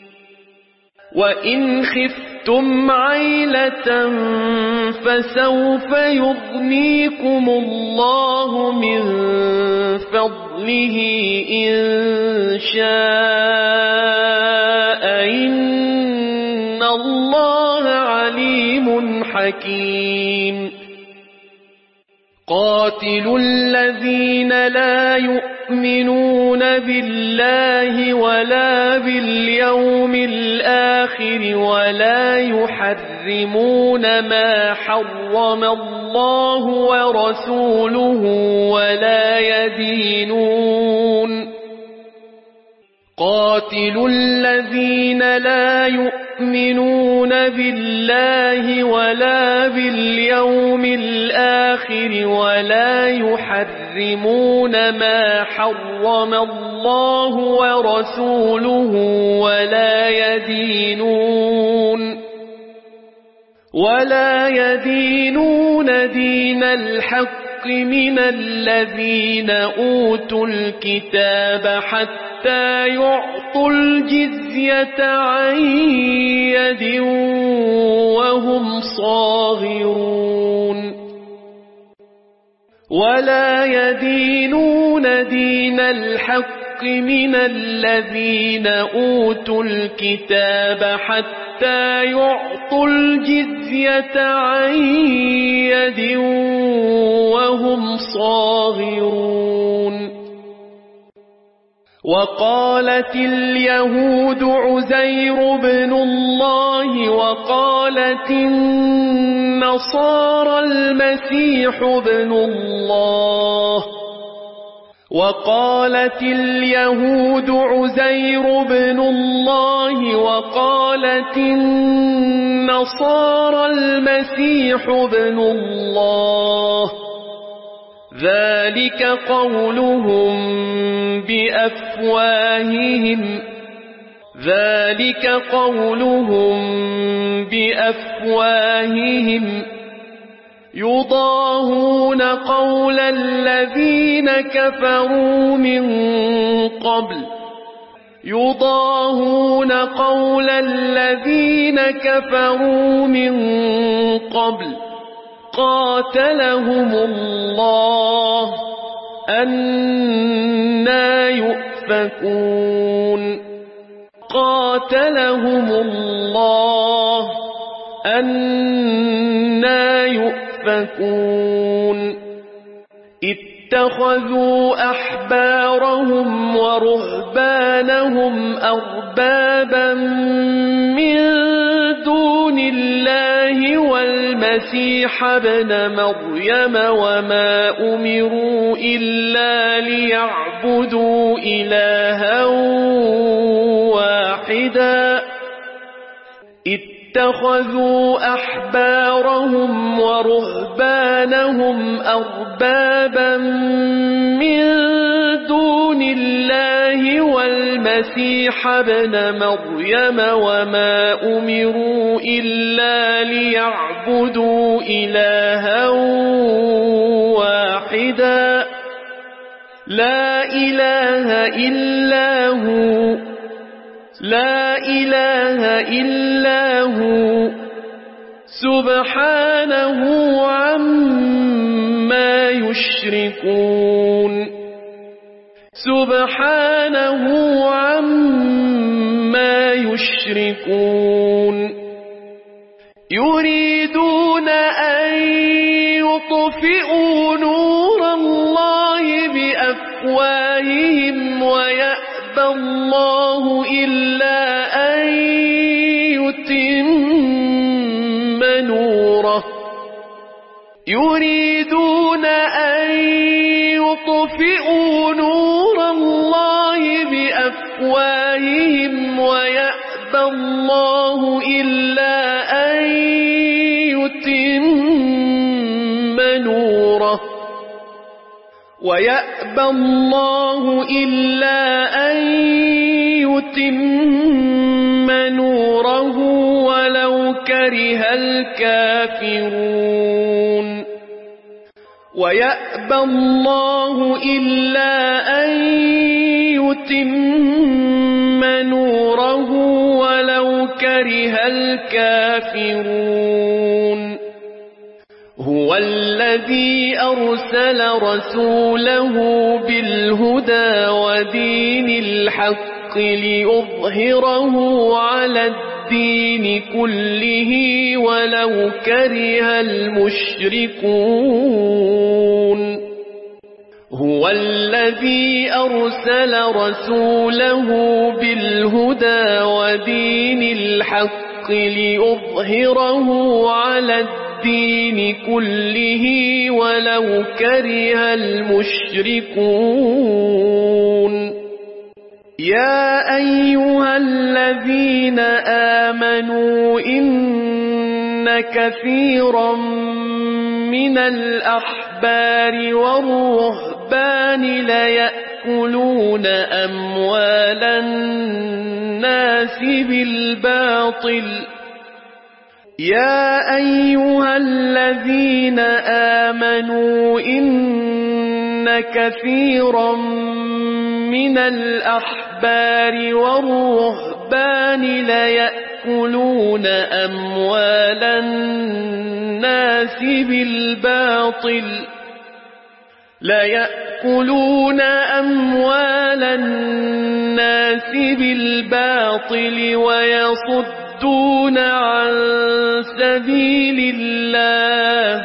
وإن خفتم عيلة فسوف يغنيكم الله من فضله إن شاء إن الله عليم حكيم قاتلوا الذين لا يؤمنون بالله ولا باليوم الآخر ولا يحرمون ما حرم الله ورسوله قاتلوا الذين لا يؤمنون بالله ولا باليوم الآخر ولا يحرمون ما حرم الله ورسوله ولا يدينون دين الحق من الذين أوتوا الكتاب حتى يعطوا الجزية عن يد وهم صاغرون ولا يدينون دين الحق من الذين أوتوا الكتاب حتى يعطوا الجزية عن يد وهم صاغرون وقالت اليهود عزير بن الله وقالت النصارى المسيح بن الله وقالت اليهود عزير بن الله وقالت النصارى المسيح بن الله ذلك قولهم بأفواههم يضاهون قول الذين كفروا من قبل قاتلهم الله أنى يؤفكون اتخذوا أحبارهم ورهبانهم أربابا من دون الله والمسيح ابن مريم وما أمروا إلا ليعبدوا إلها واحدا اتخذوا أحبارهم ورهبانهم أربابا من دون الله والمسيح ابن مريم وما أمروا إلا ليعبدوا إلها واحدا لا إله إلا هو سبحانه عما يشركون يريدون أن يطفئوا نور الله بأفواههم ويأبى الله إلا أن يتم نوره ويأبى الله إلا أن يتم نوره ولو كره الكافرون ويأبى الله إلا أن يتم نوره ولو كره الكافرون هو الذي أرسل رسوله بالهدى ودين الحق ليظهره على الدين كله ولو كره المشركون هو الذي أرسل رسوله بالهدى ودين الحق ليظهره على الدين كله ولو كره المشركون يا أيها الذين آمنوا إن كثيرا من الأحبار والرهبان ليأكلون أموال الناس بالباطل يا أيها الذين آمنوا إن كثيرا من الأحبار والرهبان ليأكلون أموال الناس بالباطل ليأكلون أموال الناس بالباطل ويصدون عن سبيل الله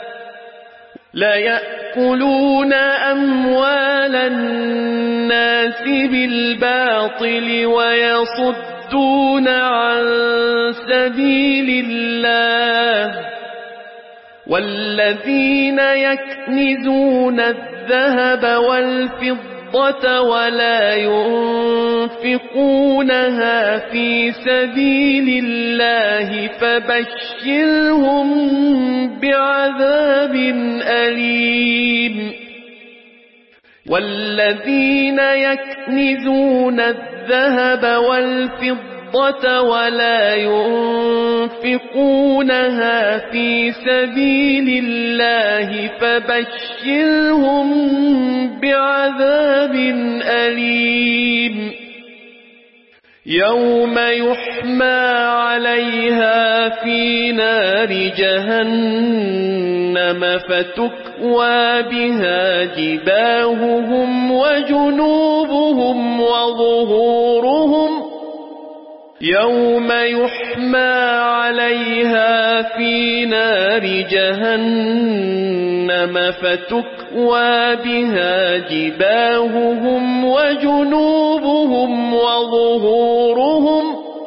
ليأكلون أموال الناس بالباطل ويصدون عن سبيل الله والذين يكنزون الذهب والفضة ولا ينفقونها في سبيل الله فبشرهم بعذاب أليم والذين يكنزون الذهب والفضة ولا ينفقونها في سبيل الله فبشرهم بعذاب أليم يوم يحمى عليها في نار جهنم فتكوى بها جباههم وجنوبهم وظهورهم يوم يحمى عليها في نار جهنم فتكوى بها جباههم وجنوبهم وظهورهم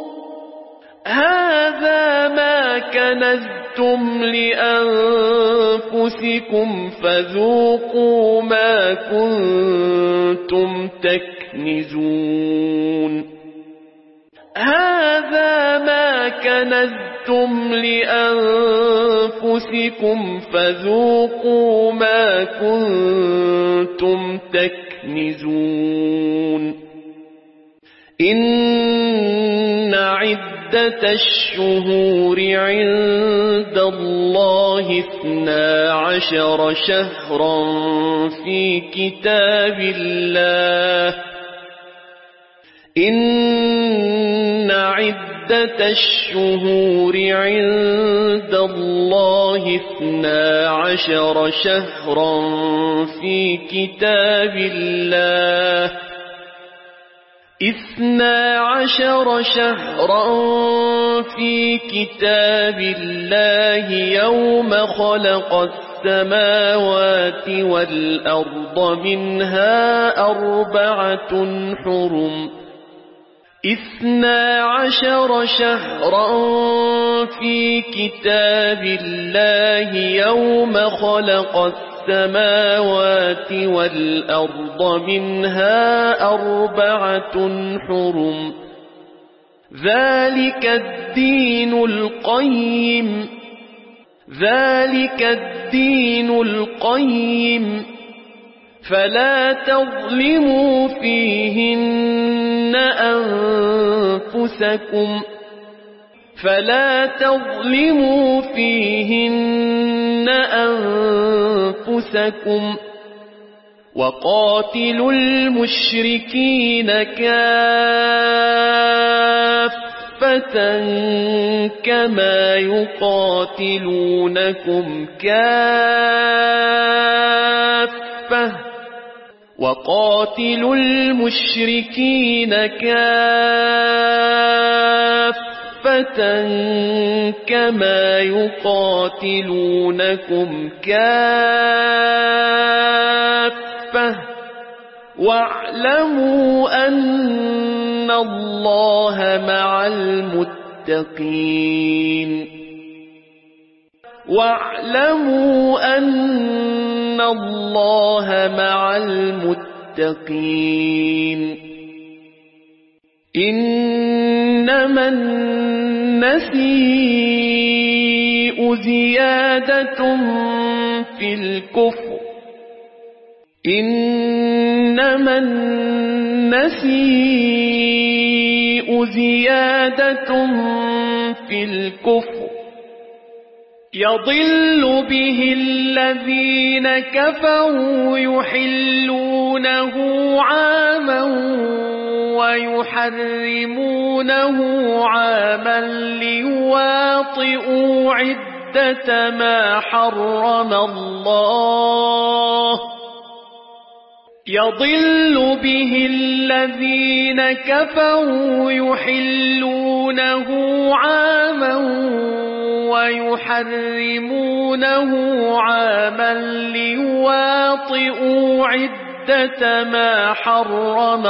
هذا ما كنزتم لأنفسكم فذوقوا ما كنتم تكنزون هذا ما كنزتم لأنفسكم فذوقوا ما كنتم تكنزون إن عدة الشهور عند الله 12 شهرا في كتاب الله إن عدة الشهور عند الله 12 شهرا في كتاب الله 12 شهرا في كتاب الله يوم خلق السماوات والأرض منها 4 حرم 12 شهرا في كتاب الله يوم خلق السماوات والأرض منها 4 حرم ذلك الدين القيم فلا تظلموا فيهن أنفسكم وقاتلوا المشركين كافة كما يقاتلونكم كافة وقاتلوا المشركين كافة كما يقاتلونكم كافة واعلموا أن الله مع المتقين واعلموا أن الله مع المتقين إنما النسيء زيادة في الكفر إنما النسيء زيادة في الكفر يضل به الذين كفروا يحلونه عاما ويحرمونه عاما ليواطئوا عدة ما حرم الله يضل به الذين كفروا يحلونه عاما ويحرمونه عاما ليواطئوا عدة ما حرم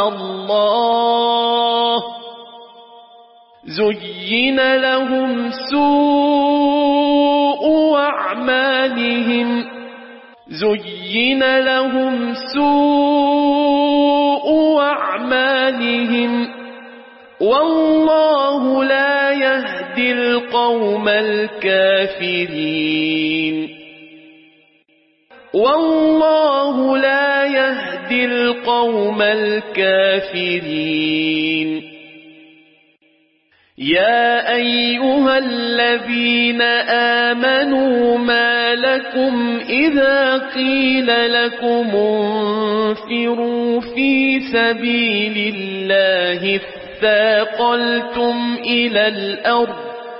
الله زين لهم سوء أعمالهم والله لا يهدي القوم الكافرين يا أيها الذين آمنوا ما لكم إذا قيل لكم انفروا في سبيل الله اثاقلتم إلى الأرض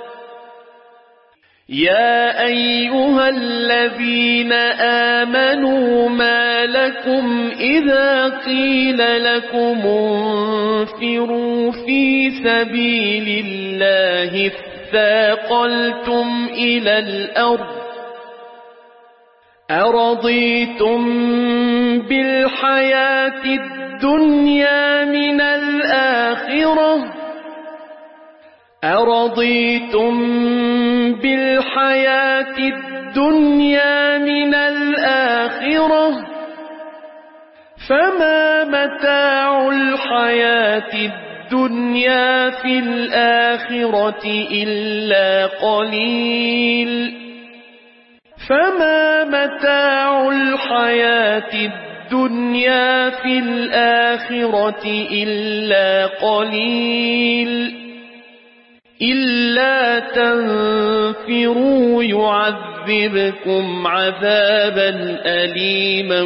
يا أيها الذين آمنوا ما لكم إذا قيل لكم انفروا في سبيل الله اثاقلتم إلى الأرض أرضيتم بالحياة الدنيا من الآخرة فما متاع الحياة الدنيا في الآخرة إلا قليل إلا تنفروا يعذبكم عذابا أليما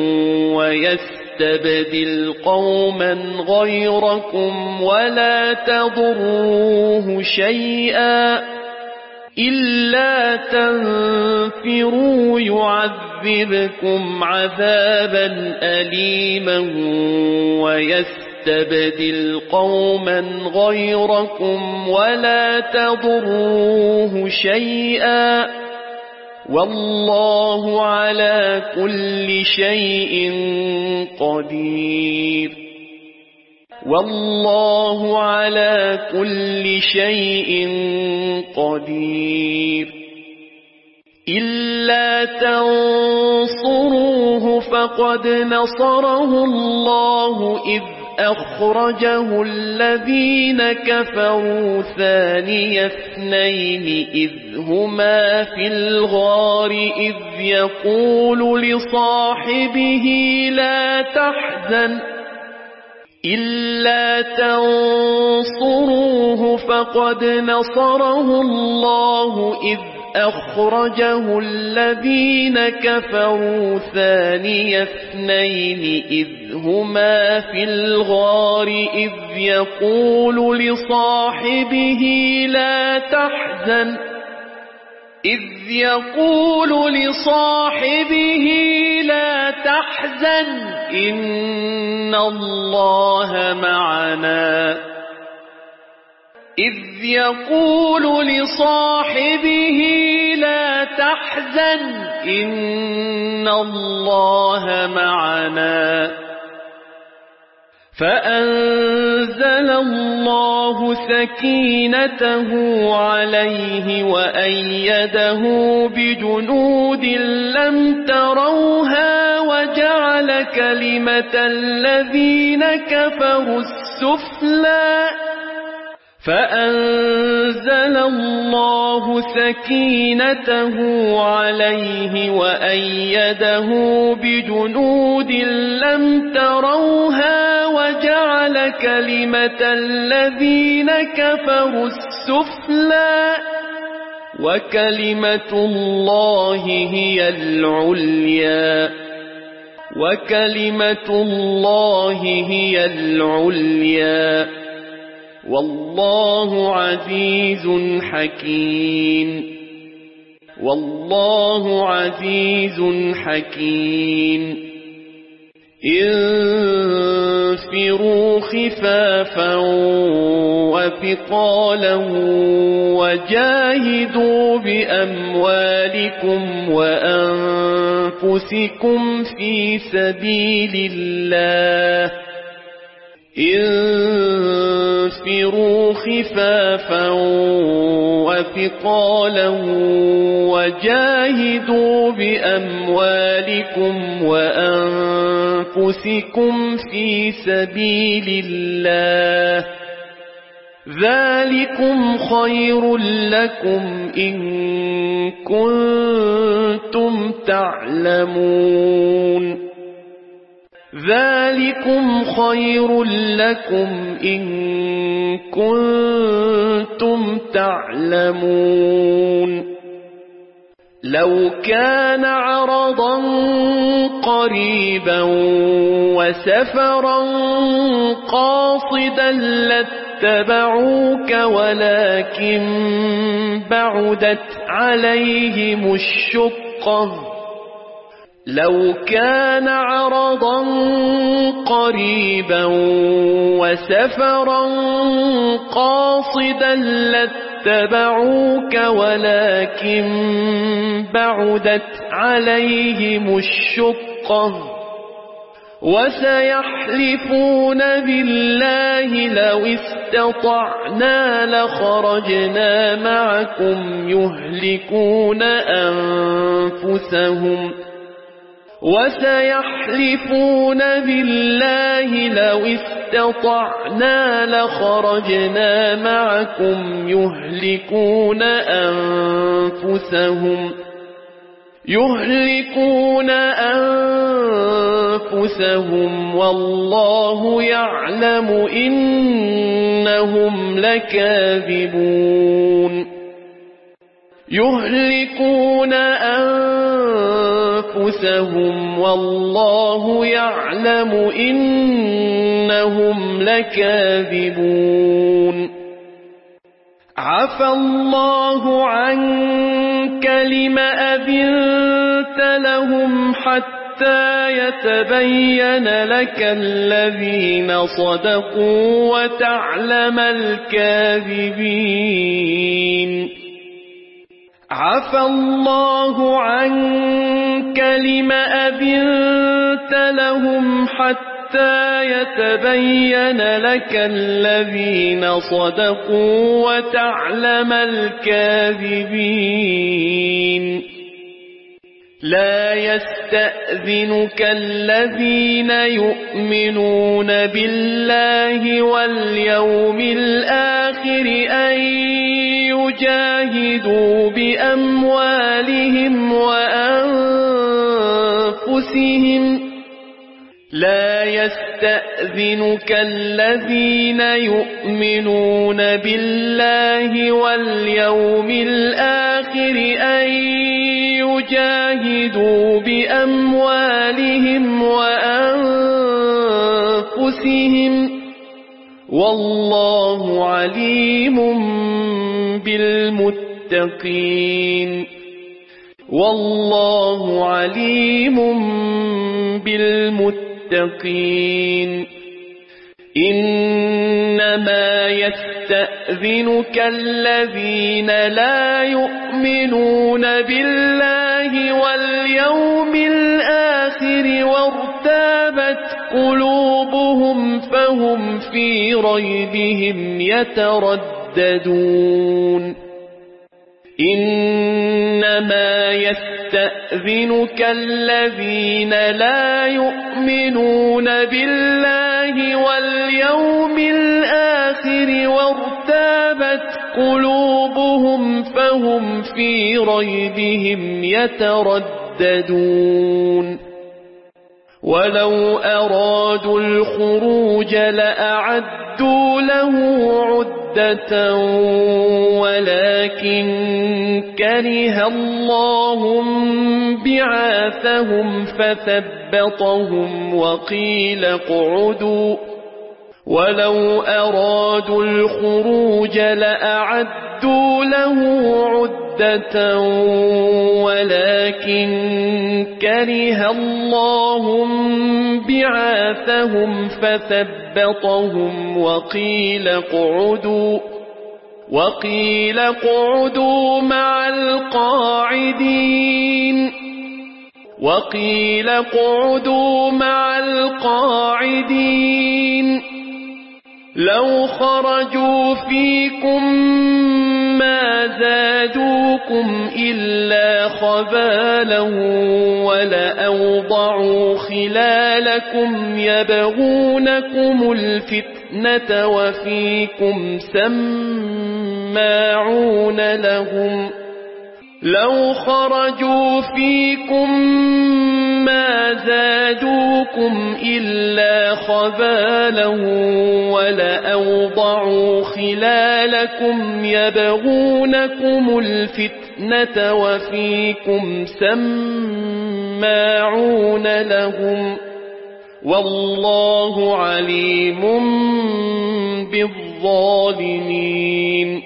ويستبدل قوما غيركم ولا تضروه شيئا يستبدل قوما غيركم ولا تضروه شيئا والله على كل شيء قدير إلا تنصروه فقد نصره الله إذ أخرجه الذين كفروا ثاني اثنين إذ هما في الغار إذ يقول لصاحبه لا تحزن إلا تنصروه فقد نصره الله إذ أخرجه الذين كفروا ثاني اثنين إذ هما في الغار إذ يقول لصاحبه لا تحزن إن الله معنا فأنزل الله سكينته عليه وأيده بجنود لم تروها وجعل كلمة الذين كفروا السفلى فأنزل الله سكينته عليه وأيده بجنود لم تروها وجعل كلمة الذين كفروا السفلى وكلمة الله هي العليا والله عزيز حكيم انفروا خفافا وثقالا وجاهدوا بأموالكم وأنفسكم في سبيل الله انفروا خفافا وثقالا وجاهدوا بأموالكم وأنفسكم في سبيل الله ذلكم خير لكم إن كنتم تعلمون ذلكم خير لكم إن كنتم تعلمون لو كان عرضا قريبا وسفرا قاصدا لاتبعوك ولكن بعدت عليهم الشقة لو كان عرضا قريبا وسفرا قاصدا لاتبعوك ولكن بعدت عليهم الشقة وسيحلفون بالله لو استطعنا لخرجنا معكم يهلكون أنفسهم وسيحلفون بالله لو استطعنا لخرجنا معكم يهلكون أنفسهم والله يعلم إنهم لكاذبون يهلكون أنفسهم والله يعلم إنهم لكاذبون عفى الله عنك لم أذنت لهم حتى يتبين لك الذين صدقوا وتعلم الكاذبين عفى الله عنك لم أذنت لهم حتى يتبين لك الذين صدقوا وتعلم الكاذبين لا يستأذنك الذين يؤمنون بالله واليوم الآخر أن يجاهدوا بأموالهم وأنفسهم لا يستأذنك الذين يؤمنون بالله واليوم الآخر أن يجاهدوا بأموالهم وأنفسهم والله عليم بالمتقين والله عليم بالمتقين إنما يستأذنك الذين لا يؤمنون بالله واليوم الآخر وارتابت قلوبهم فهم في ريبهم يترددون إنما يستأذنك الذين لا يؤمنون بالله واليوم الآخر وارتابت قلوبهم فهم في ريبهم يترددون ولو أرادوا الخروج لأعدوا له عدة ولكن كره الله بعاثهم فثبطهم وقيل اقعدوا ولو أرادوا الخروج لأعدوا له عدة مودة ولكن كره الله بعاثهم فثبطهم وقيل اقعدوا مع القاعدين لو خرجوا فيكم ما زادوكم إلا خبالا ولأوضعوا خلالكم يبغونكم الفتنة وفيكم سماعون لهم لو خرجوا فيكم ما زادوكم إلا خبالا ولأوضعوا خلالكم يبغونكم الفتنة وفيكم سماعون لهم والله عليم بالظالمين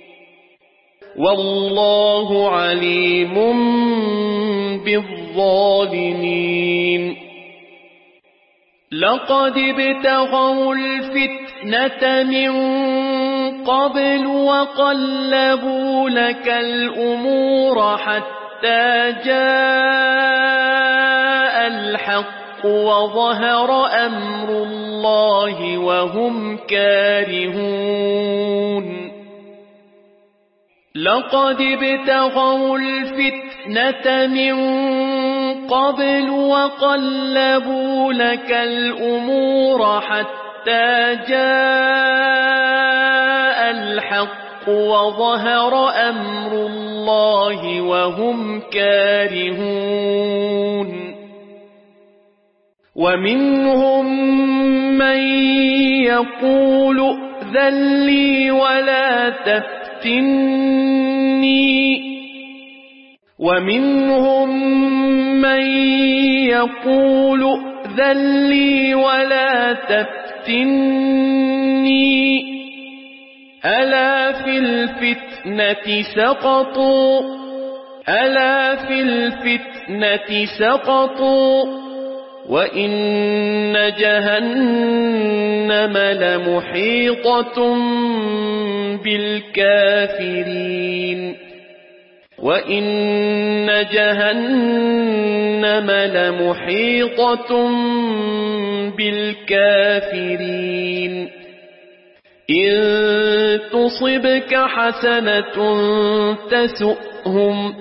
والله عليم بالظالمين لقد ابتغوا الفتنة من قبل وقلبوا لك الأمور حتى جاء الحق وظهر أمر الله وهم كارهون لقد ابتغوا الفتنة من قبل وقلبوا لك الأمور حتى جاء الحق وظهر أمر الله وهم كارهون ومنهم من يقول ائذن لي ولا تفتني ومنهم من يقول ائذن لي ولا تفتني ألا في الفتنة سقطوا وإن جهنم لمحيطة بالكافرين وإن جهنم لمحيطة بالكافرين إن تصبك حسنة تسؤهم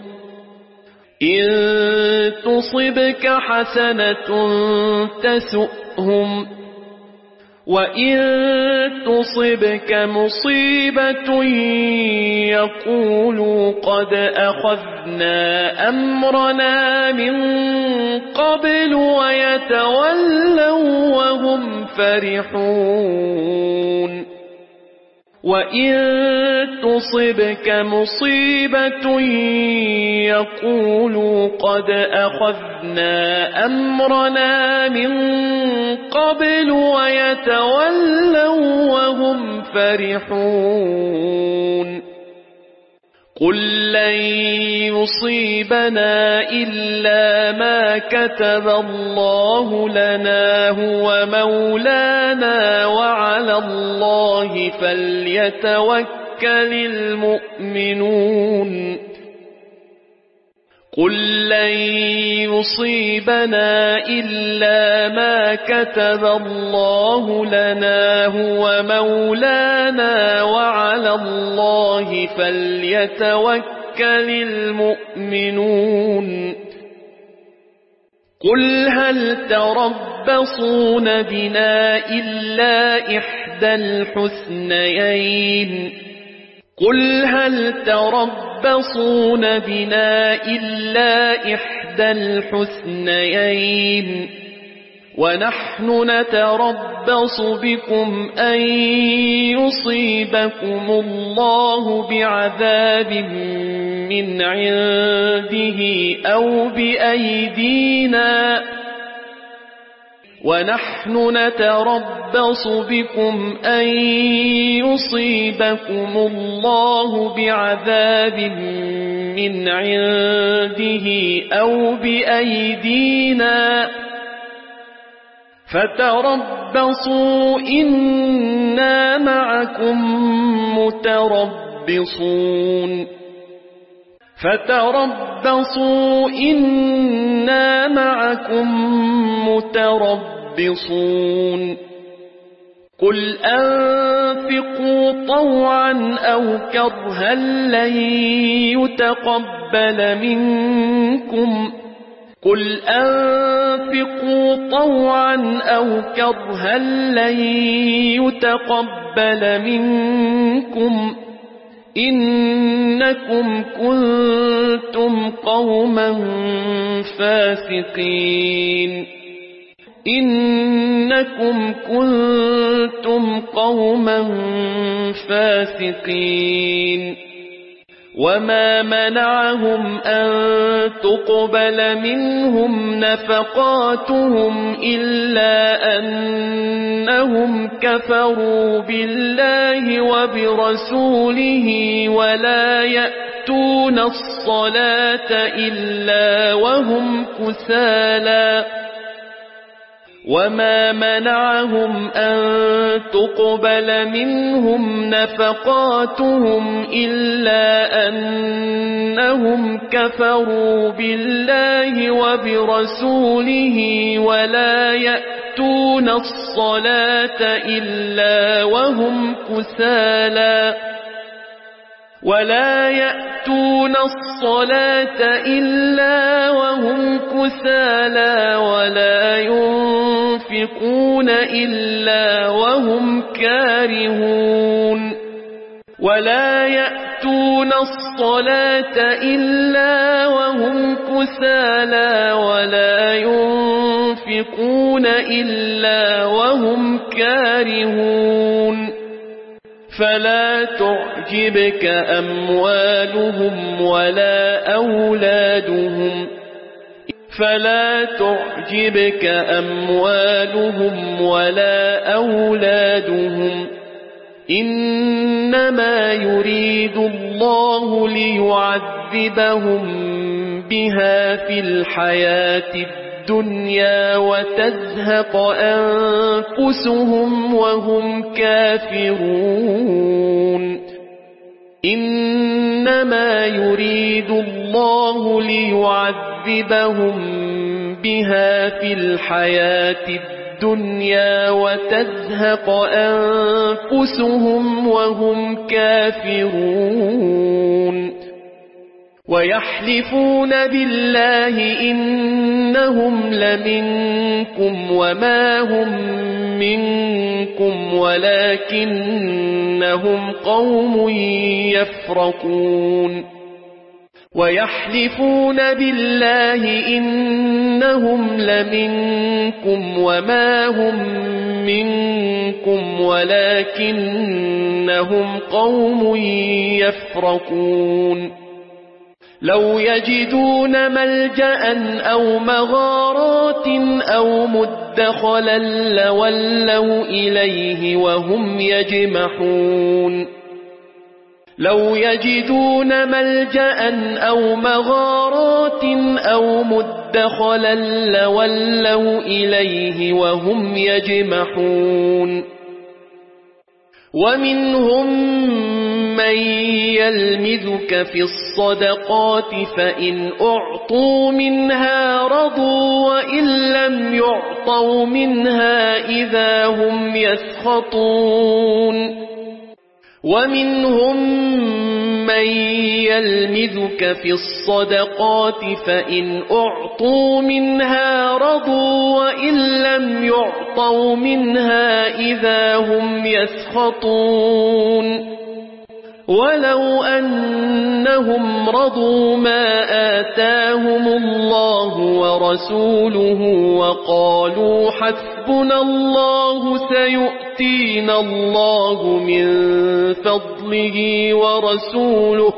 وإن تصبك مصيبة يقولوا قد أخذنا أمرنا من قبل ويتولوا وهم فرحون وإن تصبك مصيبة يقولوا قد أخذنا أمرنا من قبل ويتولوا وهم فرحون قل لن يصيبنا إلا ما كتب الله لنا هو مولانا وعلى الله فليتوكل المؤمنون قل لن يصيبنا إلا ما كتب الله لنا هو مولانا وعلى الله فليتوكل المؤمنون قل هل تربصون بنا إلا إحدى الحسنيين ونحن نتربص بكم أن يصيبكم الله بعذاب من عنده أو بأيدينا من عنده أو بأيدينا فتربصوا إنا معكم متربصون قل أنفقوا طوعا أو كرها لن يتقبل منكم إنكم كنتم قوما فاسقين وما منعهم أن تقبل منهم نفقاتهم إلا أنهم كفروا بالله وبرسوله ولا يأتون الصلاة إلا وهم كسالى وما منعهم أن تقبل منهم نفقاتهم إلا أنهم كفروا بالله وبرسوله ولا يأتون الصلاة إلا وهم كسالى ولا ينفقون إلا وهم كارهون فلا تعجبك أموالهم ولا أولادهم إنما يريد الله ليعذبهم بها في الحياة الدنيا وتزهق أنفسهم وهم كافرون إنما يريد الله ليعذبهم بها في الحياة الدنيا وتزهق أنفسهم وهم كافرون ويحلفون بالله إنهم لمنكم وما هم منكم ولكنهم قوم يفرقون لو يجدون ملجأ أو مغارات أو مدخلا لولوا إليه وهم يجمحون ومنهم من يلمزك في الصدقات فإن أعطوا منها رضوا وإن لم يعطوا منها إذا هم يسخطون ولو أنهم رضوا ما آتاهم الله ورسوله وقالوا حسبنا الله سيؤتينا الله من فضله ورسوله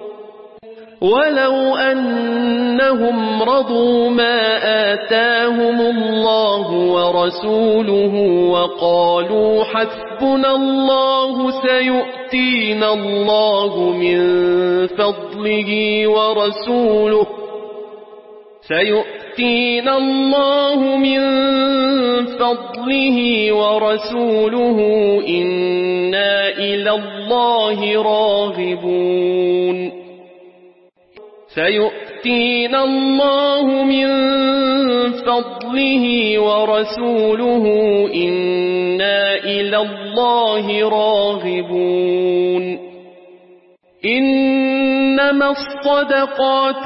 ولو أنهم رضوا ما آتاهم الله ورسوله وقالوا حسبنا حسبنا الله سيؤتينا الله من فضله ورسوله إنا إلى الله راغبون سيؤتينا الله من فضله ورسوله إنا إلى الله راغبون إنما الصدقات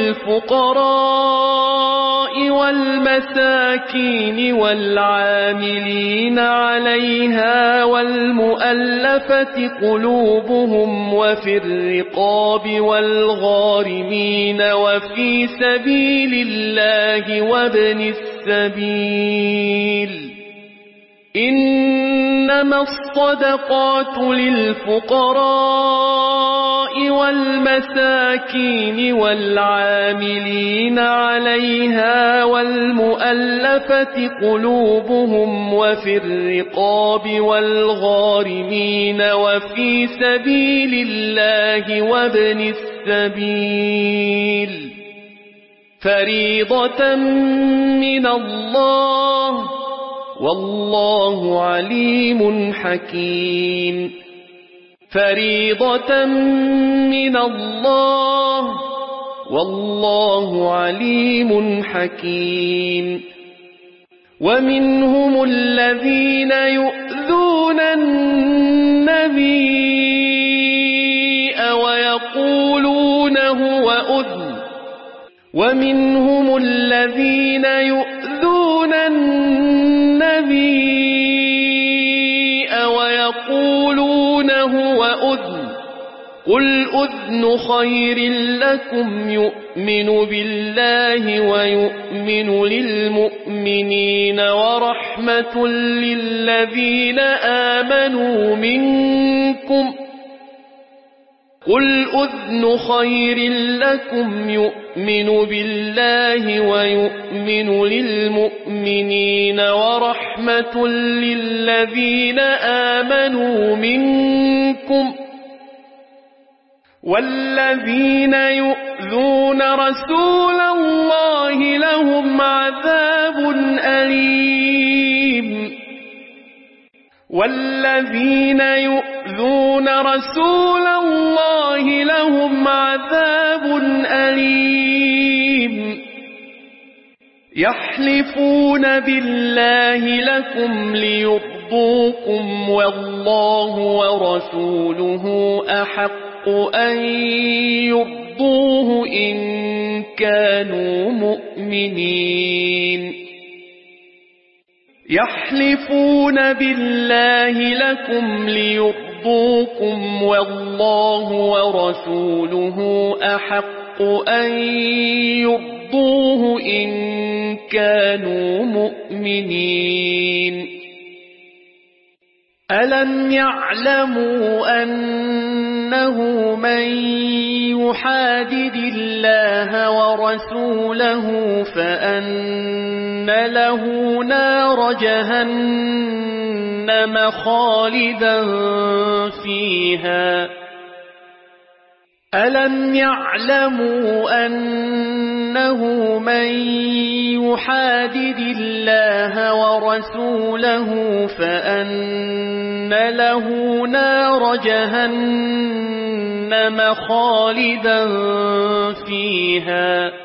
للفقراء والمساكين والعاملين عليها والمؤلفة قلوبهم وفي الرقاب والغارمين وفي سبيل الله وابن السبيل إنما الصدقات للفقراء والمساكين والعاملين عليها والمؤلفة قلوبهم وفي الرقاب والغارمين وفي سبيل الله وابن السبيل فريضة من الله والله عليم حكيم فريضة من الله والله عليم حكيم ومنهم الذين يؤذون النبي ويقولون هو أذن ومنهم الذين يؤذون النبي ويقولون هو أذن قل أذن خير لكم يؤمن بالله ويؤمن للمؤمنين ورحمة للذين آمنوا منكم قل أذن خير لكم يؤمن بالله ويؤمن للمؤمنين ورحمة للذين آمنوا منكم والذين يؤذون رسول الله لهم عذاب أليم والذين يؤذون رسول الله لهم عذاب أليم يحلفون بالله لكم ليرضوكم والله ورسوله أحق أن يرضوه إن كانوا مؤمنين يحلفون بالله لكم ليرضوكم والله ورسوله أحق أن يرضوه إن كانوا مؤمنين ألم يعلموا أنه من يحادد الله ورسوله فأن له نار جهنم خالدا فيها ألم يعلموا أنه من يحادد الله ورسوله فأن له نار جهنم خالدا فيها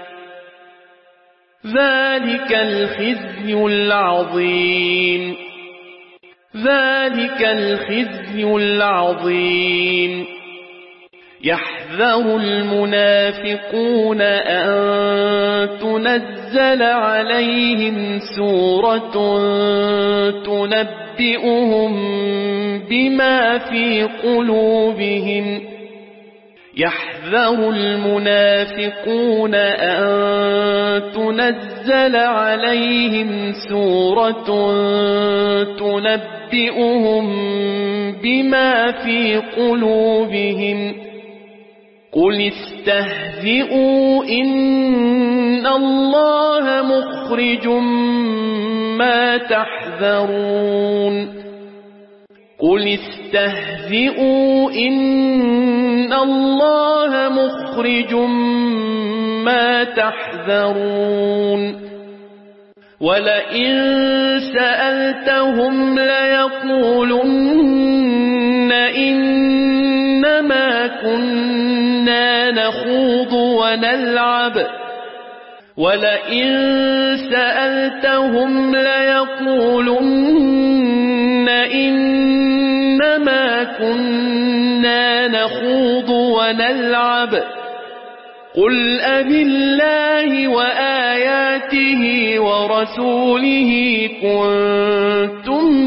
ذلك الخزي العظيم ذلك الخزي العظيم يحذر المنافقون أن تنزل عليهم سورة تنبئهم بما في قلوبهم يحذر المنافقون أن تنزل عليهم سورة تنبئهم بما في قلوبهم قل استهزئوا إن الله مخرج ما تحذرون قل استهزئوا إن الله مخرج ما تحذرون ولئن سألتهم ليقولن إنما كنا نخوض ونلعب ولئن سألتهم ليقولن إنما كنا نخوض ونلعب قل أبالله وآياته ورسوله كنتم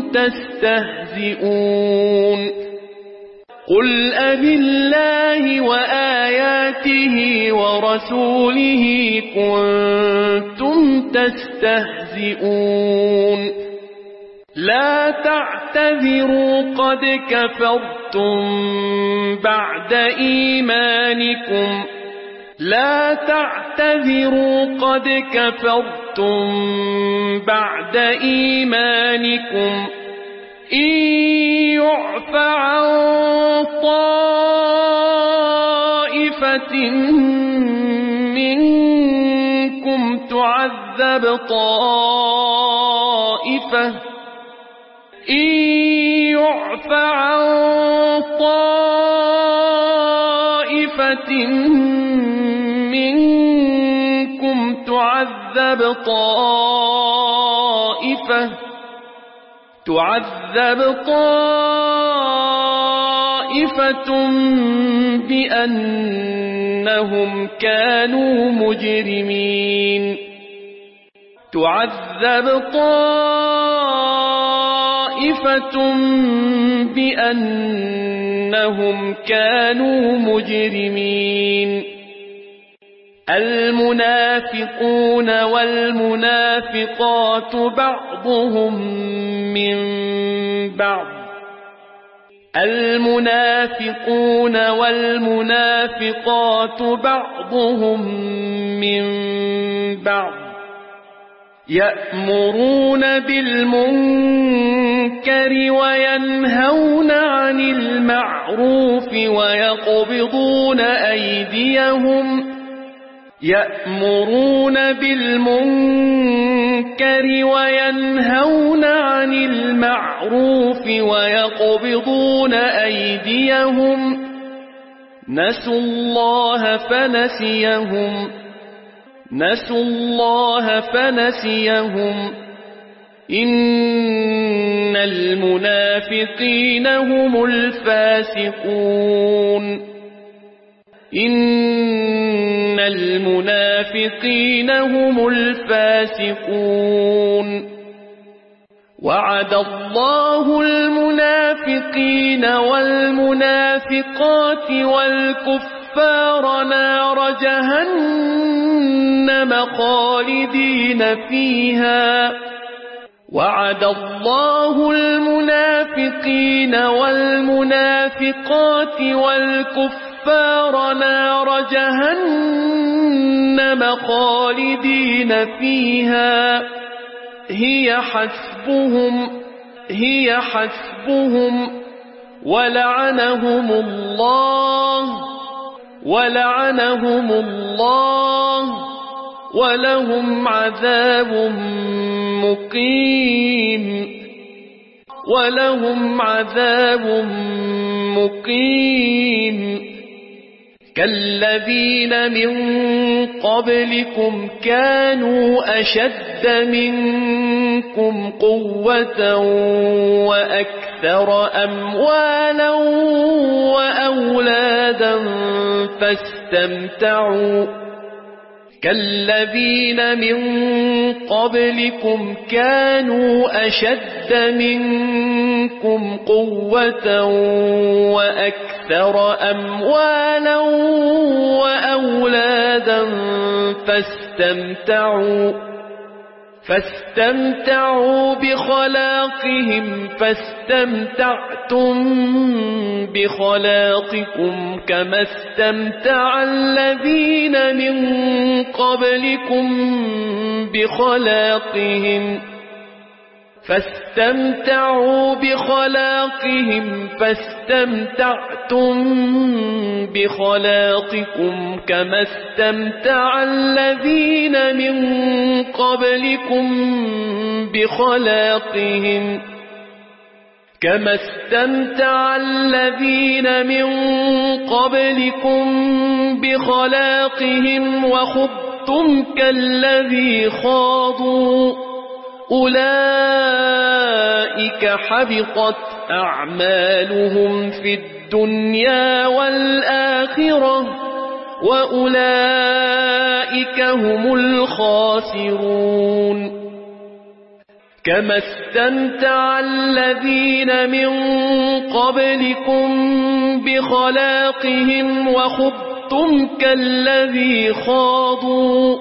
تستهزئون قل أبالله وآياته ورسوله كنتم تستهزئون لا تعتذروا قد كفرتم بعد إيمانكم لا تعتذروا قد كفرتم بعد إيمانكم إن يعف عن طائفة منكم تعذب طائفة إن يعف عن طائفة منكم تعذب طائفة بأنهم كانوا مجرمين تعذب طائفة بأنهم كانوا مجرمين المنافقون والمنافقات بعضهم من بعض المنافقون والمنافقات بعضهم من بعض يأمرون بالمنكر وينهون عن المعروف ويقبضون أيديهم يأمرون بالمنكر وينهون عن المعروف ويقبضون أيديهم نسوا الله فنسيهم إن المنافقين هم الفاسقون إن المنافقين هم الفاسقون وعد الله المنافقين والمنافقات والكفار نار جهنم خالدين فيها وعد الله المنافقين والمنافقات والكفار نار جهنم خالدين فيها هي حسبهم ولعنهم الله ولهم عذاب مقيم كالذين من قبلكم كانوا أشد منكم قوة وأكثر أموالا وأولادا كالذين من قبلكم كانوا أشد منكم قوة وأكثر أموالا وأولادا فاستمتعوا بخلاقهم فاستمتعتم بخلاقكم كما استمتع الذين من قبلكم بخلاقهم فاستمتعوا بخلاقهم فاستمتعتم بخلاقكم كما استمتع الذين من قبلكم بخلاقهم وخضتم كالذي خاضوا أولئك حبطت أعمالهم في الدنيا والآخرة وأولئك هم الخاسرون كما استمتع الذين من قبلكم بخلاقهم وخضتم كالذي خاضوا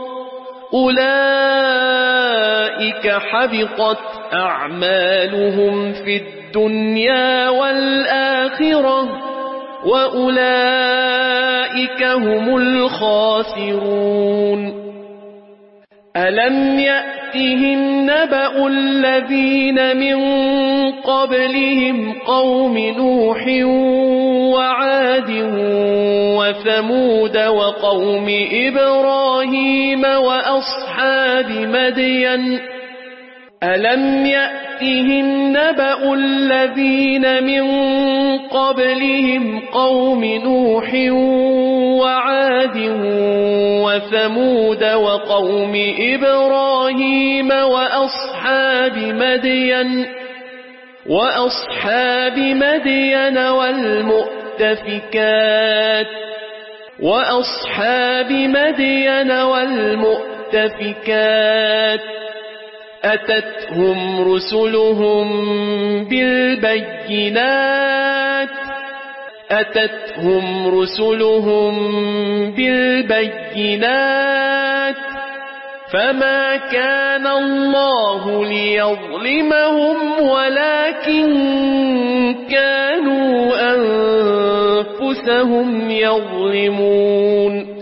أولئك حبطت أعمالهم في الدنيا والآخرة وأولئك هم الخاسرون ألم يأتهم نبأ الذين من قبلهم قوم نوح وعاد وثمود وقوم إبراهيم وأصحاب مدين ألم يأتهم نبأ الذين من قبلهم قوم نوح وعاد وثمود وقوم إبراهيم وأصحاب مدين والمؤتفكات أتتهم رسلهم بالبينات فما كان الله ليظلمهم ولكن كانوا أنفسهم يظلمون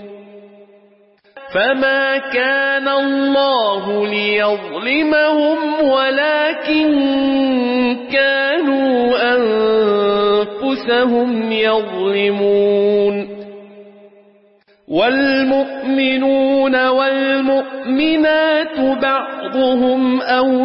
والمؤمنون والمؤمنات بعضهم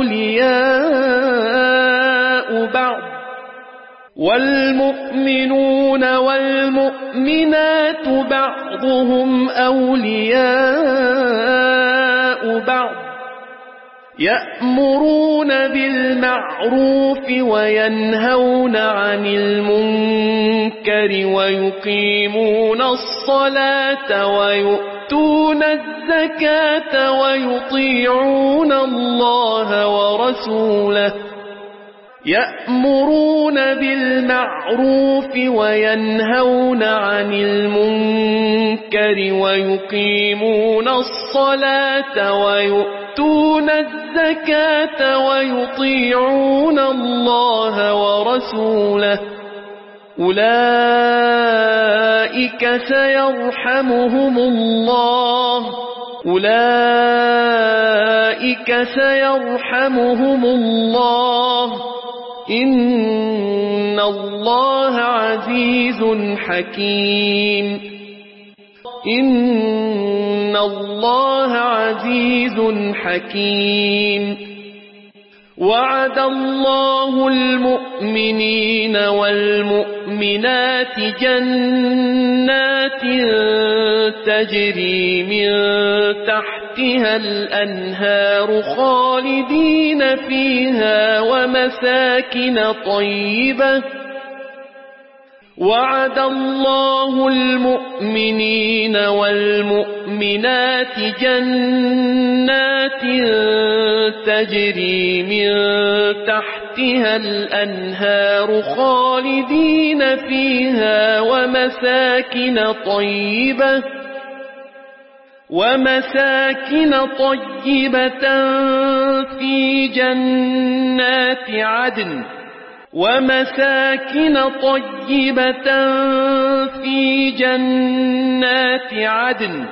أولياء بعض يأمرون بالمعروف وينهون عن المنكر ويقيمون الصلاة ويؤتون الزكاة ويطيعون الله ورسوله يأمرون بالمعروف وينهون عن المنكر ويقيمون الصلاة ويؤتون الزكاة ويطيعون الله ورسوله أولئك سيرحمهم الله إن الله عزيز حكيم وعد الله المؤمنين والمؤمنات جنات تجري من تحتها الأنهار خالدين فيها ومساكن طيبة وعد الله المؤمنين والمؤمنات جنات تجري من تحتها الأنهار خالدين فيها ومساكن طيبة في جنات عدن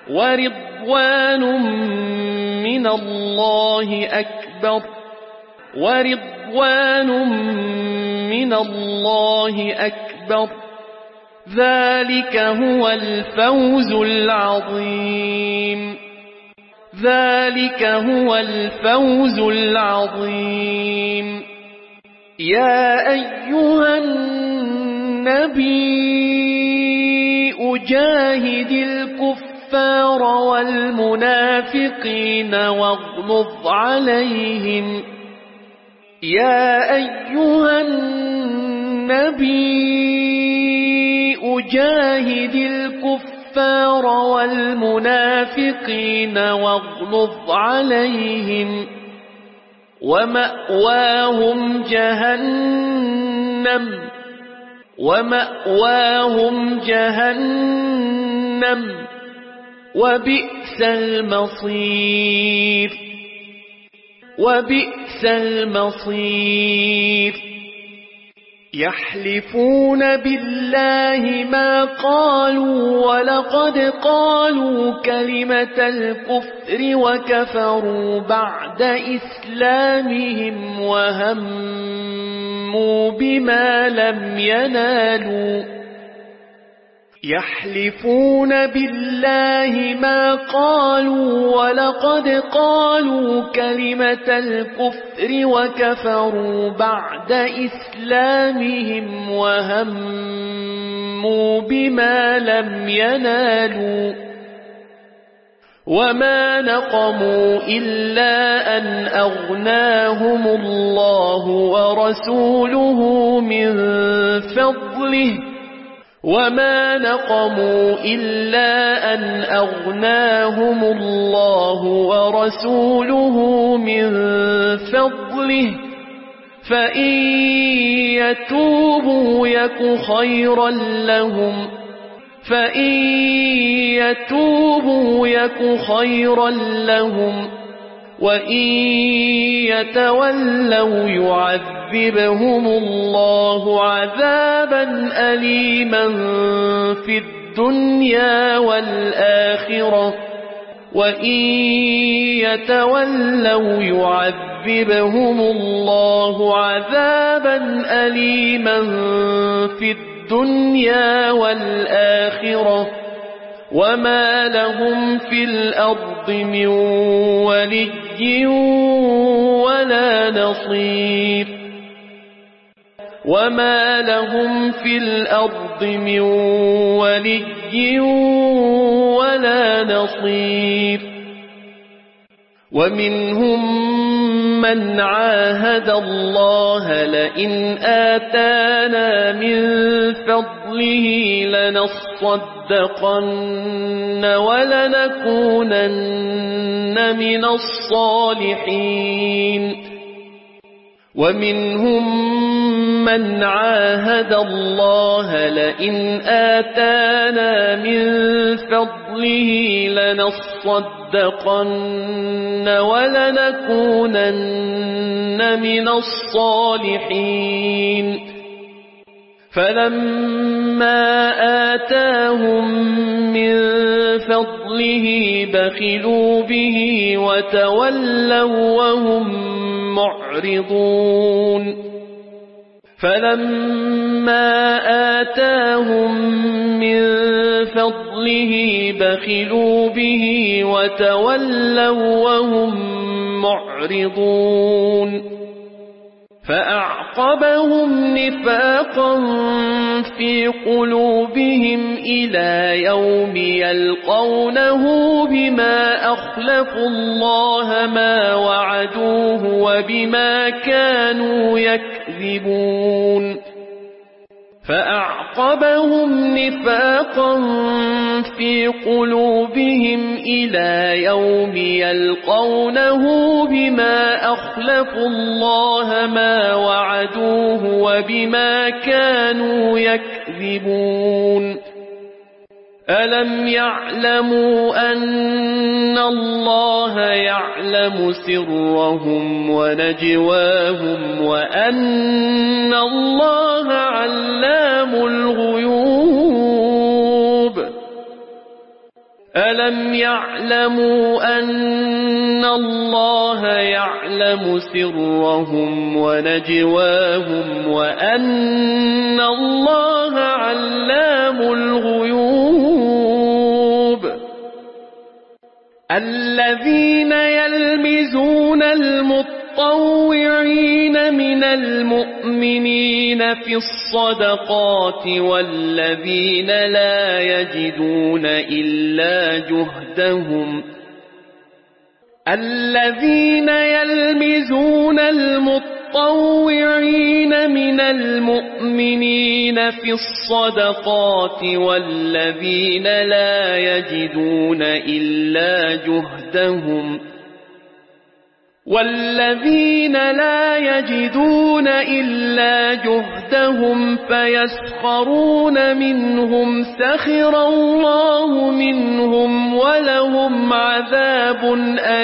ورضوان من الله أكبر ورضوان من الله أكبر ذلك هو الفوز العظيم ذلك هو الفوز العظيم يا أيها النبي جاهد الكفار والمنافقين واغلظ عليهم يا أيها النبي جاهد الكفار والمنافقين واغلظ عليهم ومأواهم جهنم وبئس المصير يحلفون بالله ما قالوا ولقد قالوا كلمة الكفر وكفروا بعد إسلامهم وهموا بما لم ينالوا يحلفون بالله ما قالوا ولقد قالوا كلمة الكفر وكفروا بعد إسلامهم وهموا بما لم ينالوا وما نقموا إلا أن أغناهم الله ورسوله من فضله وما نقموا إلا أن أغناهم الله ورسوله من فضله فإن يتوبوا يك خيرا لهم وإن يتولوا يعذبهم الله عذابا أليما في الدنيا والآخرة وما لهم في الأرض من ولي ولا نصير ومنهم من عاهد الله لئن آتانا من فضله لنصدقن ولنكونن من الصالحين ومنهم من عاهد الله لئن آتانا من فضله لنصدقن ولنكونن من الصالحين فلما آتاهم من فضله بخلوا به وتولوا وهم معرضون فأعقبهم نفاقا في قلوبهم إلى يوم يلقونه بما أخلفوا الله ما وعدوه وبما كانوا يكذبون فأعقبهم نفاقا في قلوبهم إلى يوم يلقونه بما أخلفوا الله ما وعدوه وبما كانوا يكذبون ألم يعلموا أن الله يعلم سرهم ونجواهم وأن الله علام الغيوب ألم يعلموا أن الله يعلم سرهم ونجواهم وأن الله علام الغيوب الذين يلمزون المطوعين من المؤمنين في الصدقات والذين لا يجدون إلا جهدهم الذين يلمزون المطوعين من المؤمنين في الصدقات والذين لا يجدون إلا جهدهم فيسخرون منهم سخر الله منهم ولهم عذاب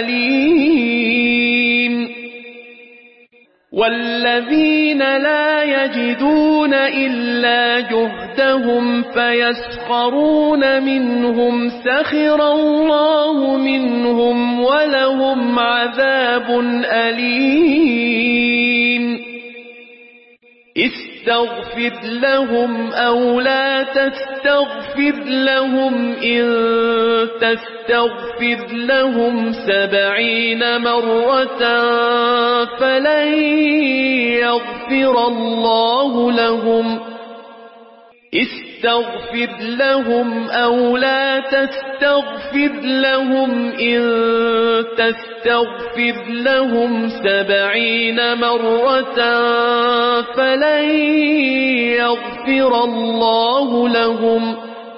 أليم والذين لا يجدون إلا جهدهم فيسخرون منهم سخر الله منهم ولهم عذاب أليم استغفر لهم أو لا تستغفر لهم إن تستغفر لهم 70 مرة فلن يغفر الله لهم استغفر لهم أو لا تستغفر لهم إن تستغفر لهم 70 مرة فلن يغفر الله لهم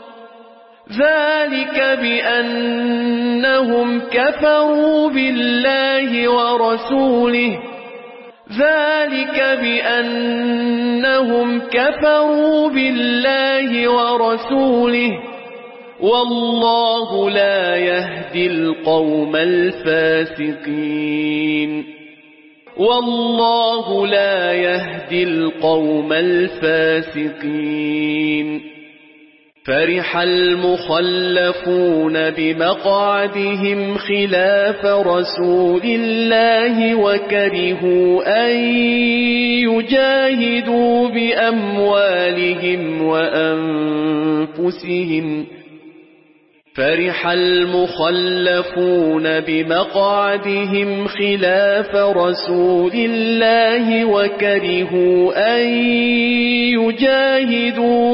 ذلك بأنهم كفروا بالله ورسوله والله لا يهدي القوم الفاسقين فرح المخلفون بمقعدهم خلاف رسول الله وكرهوا أن يجاهدوا بأموالهم وأنفسهم فرح المخلفون بمقعدهم خلاف رسول الله وكرهوا أن يجاهدوا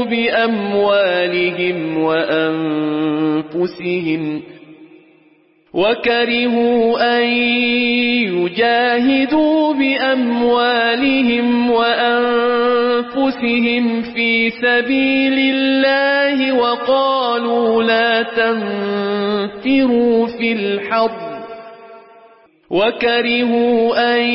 بأموالهم وأنفسهم في سبيل الله وقالوا لا تنفروا في الحر وكرهوا أن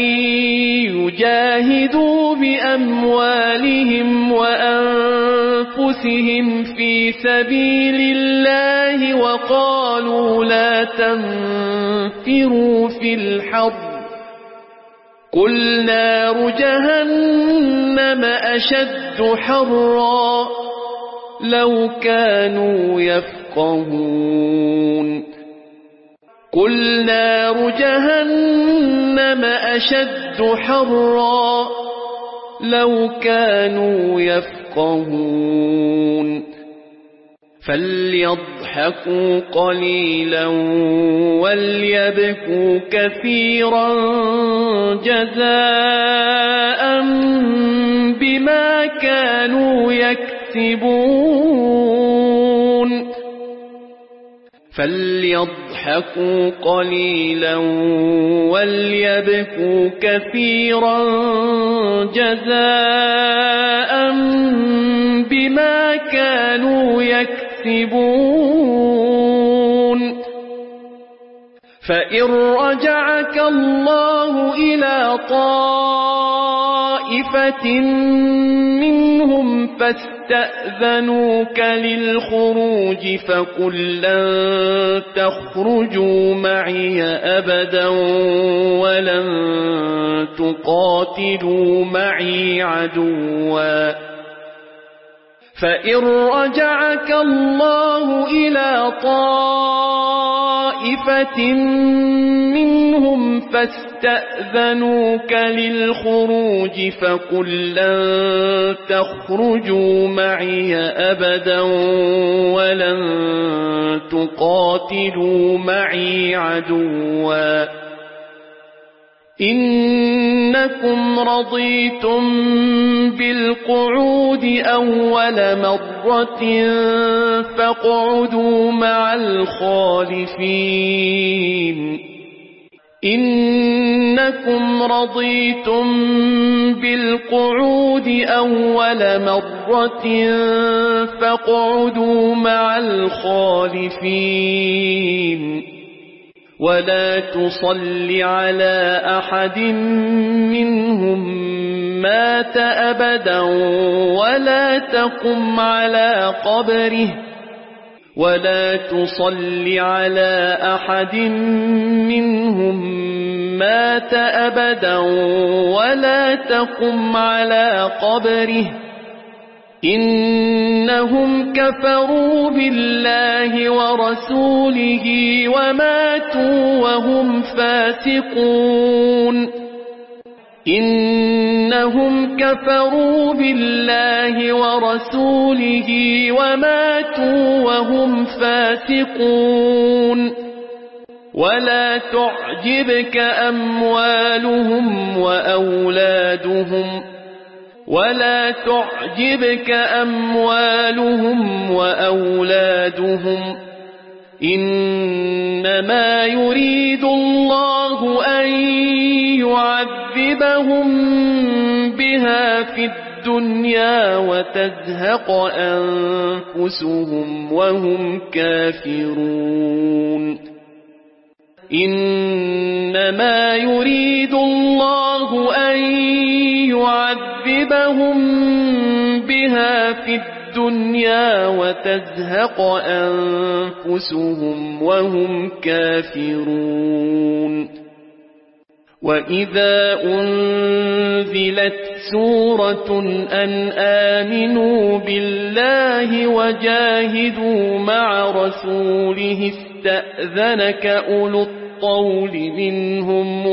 يجاهدوا بأموالهم وأنفسهم في سبيل الله وقالوا لا تنفروا في الحر قل نار جهنم أشد حرا لو كانوا يفقهون قل نار جهنم أشد حرا لو كانوا يفقهون فليضحكوا قليلا وليبكوا كثيرا جزاء بما كانوا يكسبون فليضحكوا قليلا وليبكوا كثيرا جزاء بما كانوا يكسبون فإن رجعك الله إلى طائفة منهم فاستأذنوك للخروج فقل لن تخرجوا معي أبدا ولن تقاتلوا معي عدوا فإن رجعك الله إلى طائفة منهم فاستأذنوك للخروج فقل لن تخرجوا معي أبدا ولن تقاتلوا معي عدوا إنكم رضيتم بالقعود أول مرة فاقعدوا مع الخالفين إنكم رضيتم بالقعود أول مرة فاقعدوا مع الخالفين ولا تصل على أحد منهم مات أبدا ولا تقم على قبره ولا تصل على أحد منهم مات أبدا ولا تقم على قبره إنهم كفروا بالله ورسوله وماتوا وهم فاسقون إنهم كفروا بالله ورسوله وماتوا وهم فاسقون ولا تعجبك أموالهم وأولادهم إنما يريد الله أن يعذبهم بها في الدنيا وتزهق أنفسهم وهم كافرون إنما يريد الله أن يعذبهم بها في الدنيا وتزهق أنفسهم وهم كافرون وإذا أنزلت سورة أن آمنوا بالله وجاهدوا مع رسوله استأذنك أولو الطول منهم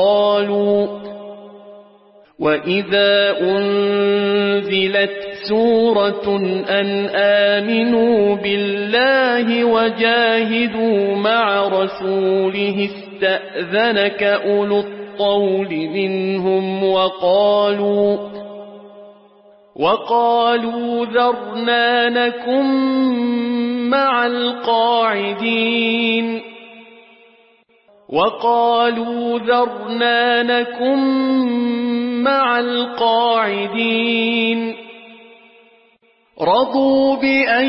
وإذا أنزلت سورة أن آمنوا بالله وجاهدوا مع رسوله استأذنك أولو الطول منهم وقالوا ذرنا نكن مع القاعدين رضوا بأن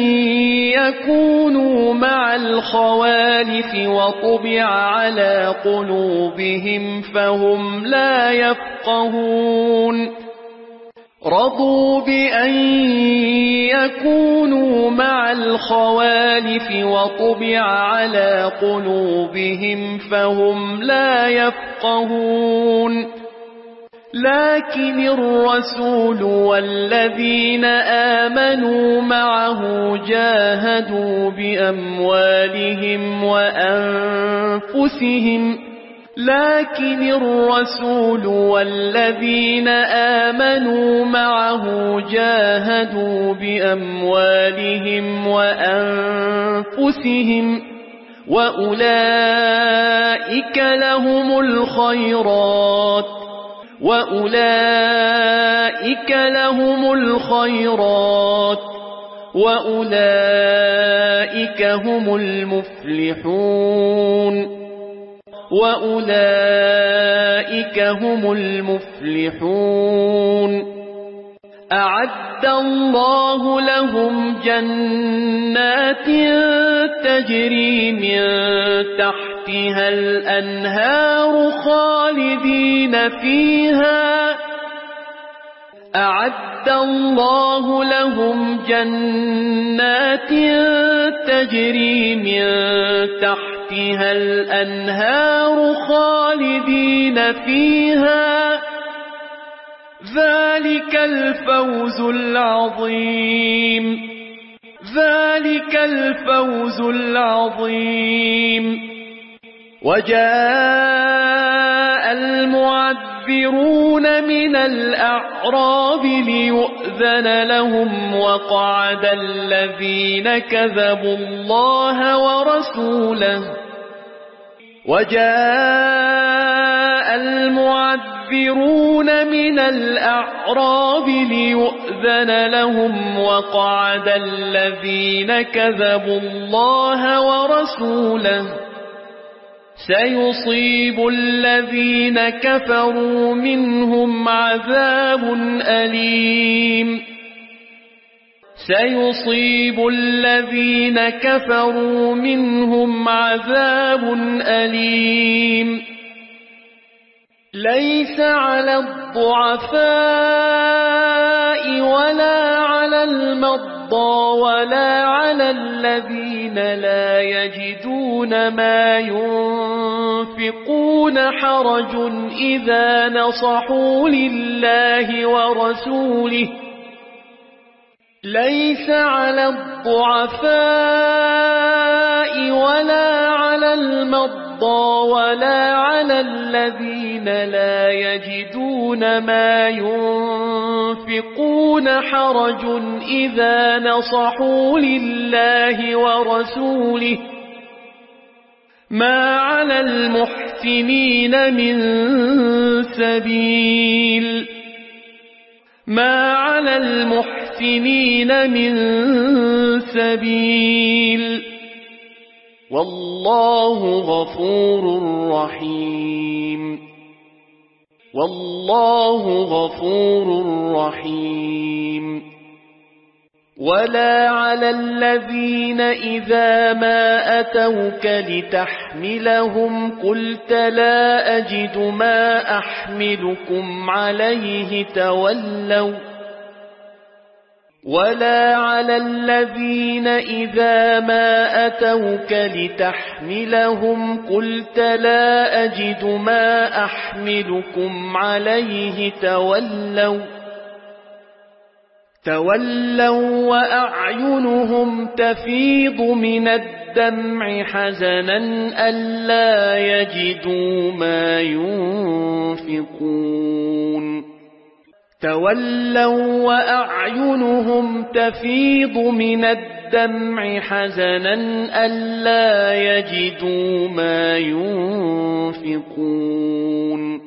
يكونوا مع الخوالف وطبع على قلوبهم فهم لا يفقهون رضوا بأن يكونوا مع الخوالف وطبع على قلوبهم فهم لا يفقهون لكن الرسول والذين آمنوا معه جاهدوا بأموالهم وأنفسهم وأولئك لهم الخيرات وأولئك هم المفلحون أعد الله لهم جنات تجري من تحتها الأنهار خالدين فيها أعد الله لهم جنات تجري من تحتها الأنهار خالدين فيها ذلك الفوز العظيم. ذلك الفوز العظيم. وجاء المعذرون من الأعراب ليؤذن لهم وقعد الذين كذبوا الله ورسوله. وجاء المعذرون من الأعراب ليؤذن لهم وقعد الذين كذبوا الله ورسوله. سيصيب الذين كفروا منهم عذاب أليم. سيصيب الذين كفروا منهم عذاب أليم. ليس على الضعفاء ولا على المرضى ولا على الذين لا يجدون ما ينفقون حرج إذا نصحوا لله ورسوله. ليس على الضعفاء ولا على المرضى ولا على الذين لا يجدون ما ينفقون حرج إذا نصحوا لله ورسوله. ما على المحسنين من سبيل. ما على المحسنين من سبيل. والله غفور رحيم. والله غفور رحيم. ولا على الذين إذا ما أتوك لتحملهم قلت لا أجد ما أحملكم عليه تولوا. ولا على الذين إذا ما أتوك لتحملهم قلت لا أجد ما أحملكم عليه تولوا وأعينهم تفيض من الدمع حزنا ألا يجدوا ما ينفقون. تولوا وأعينهم تفيض من الدمع حزنا ألا يجدوا ما ينفقون.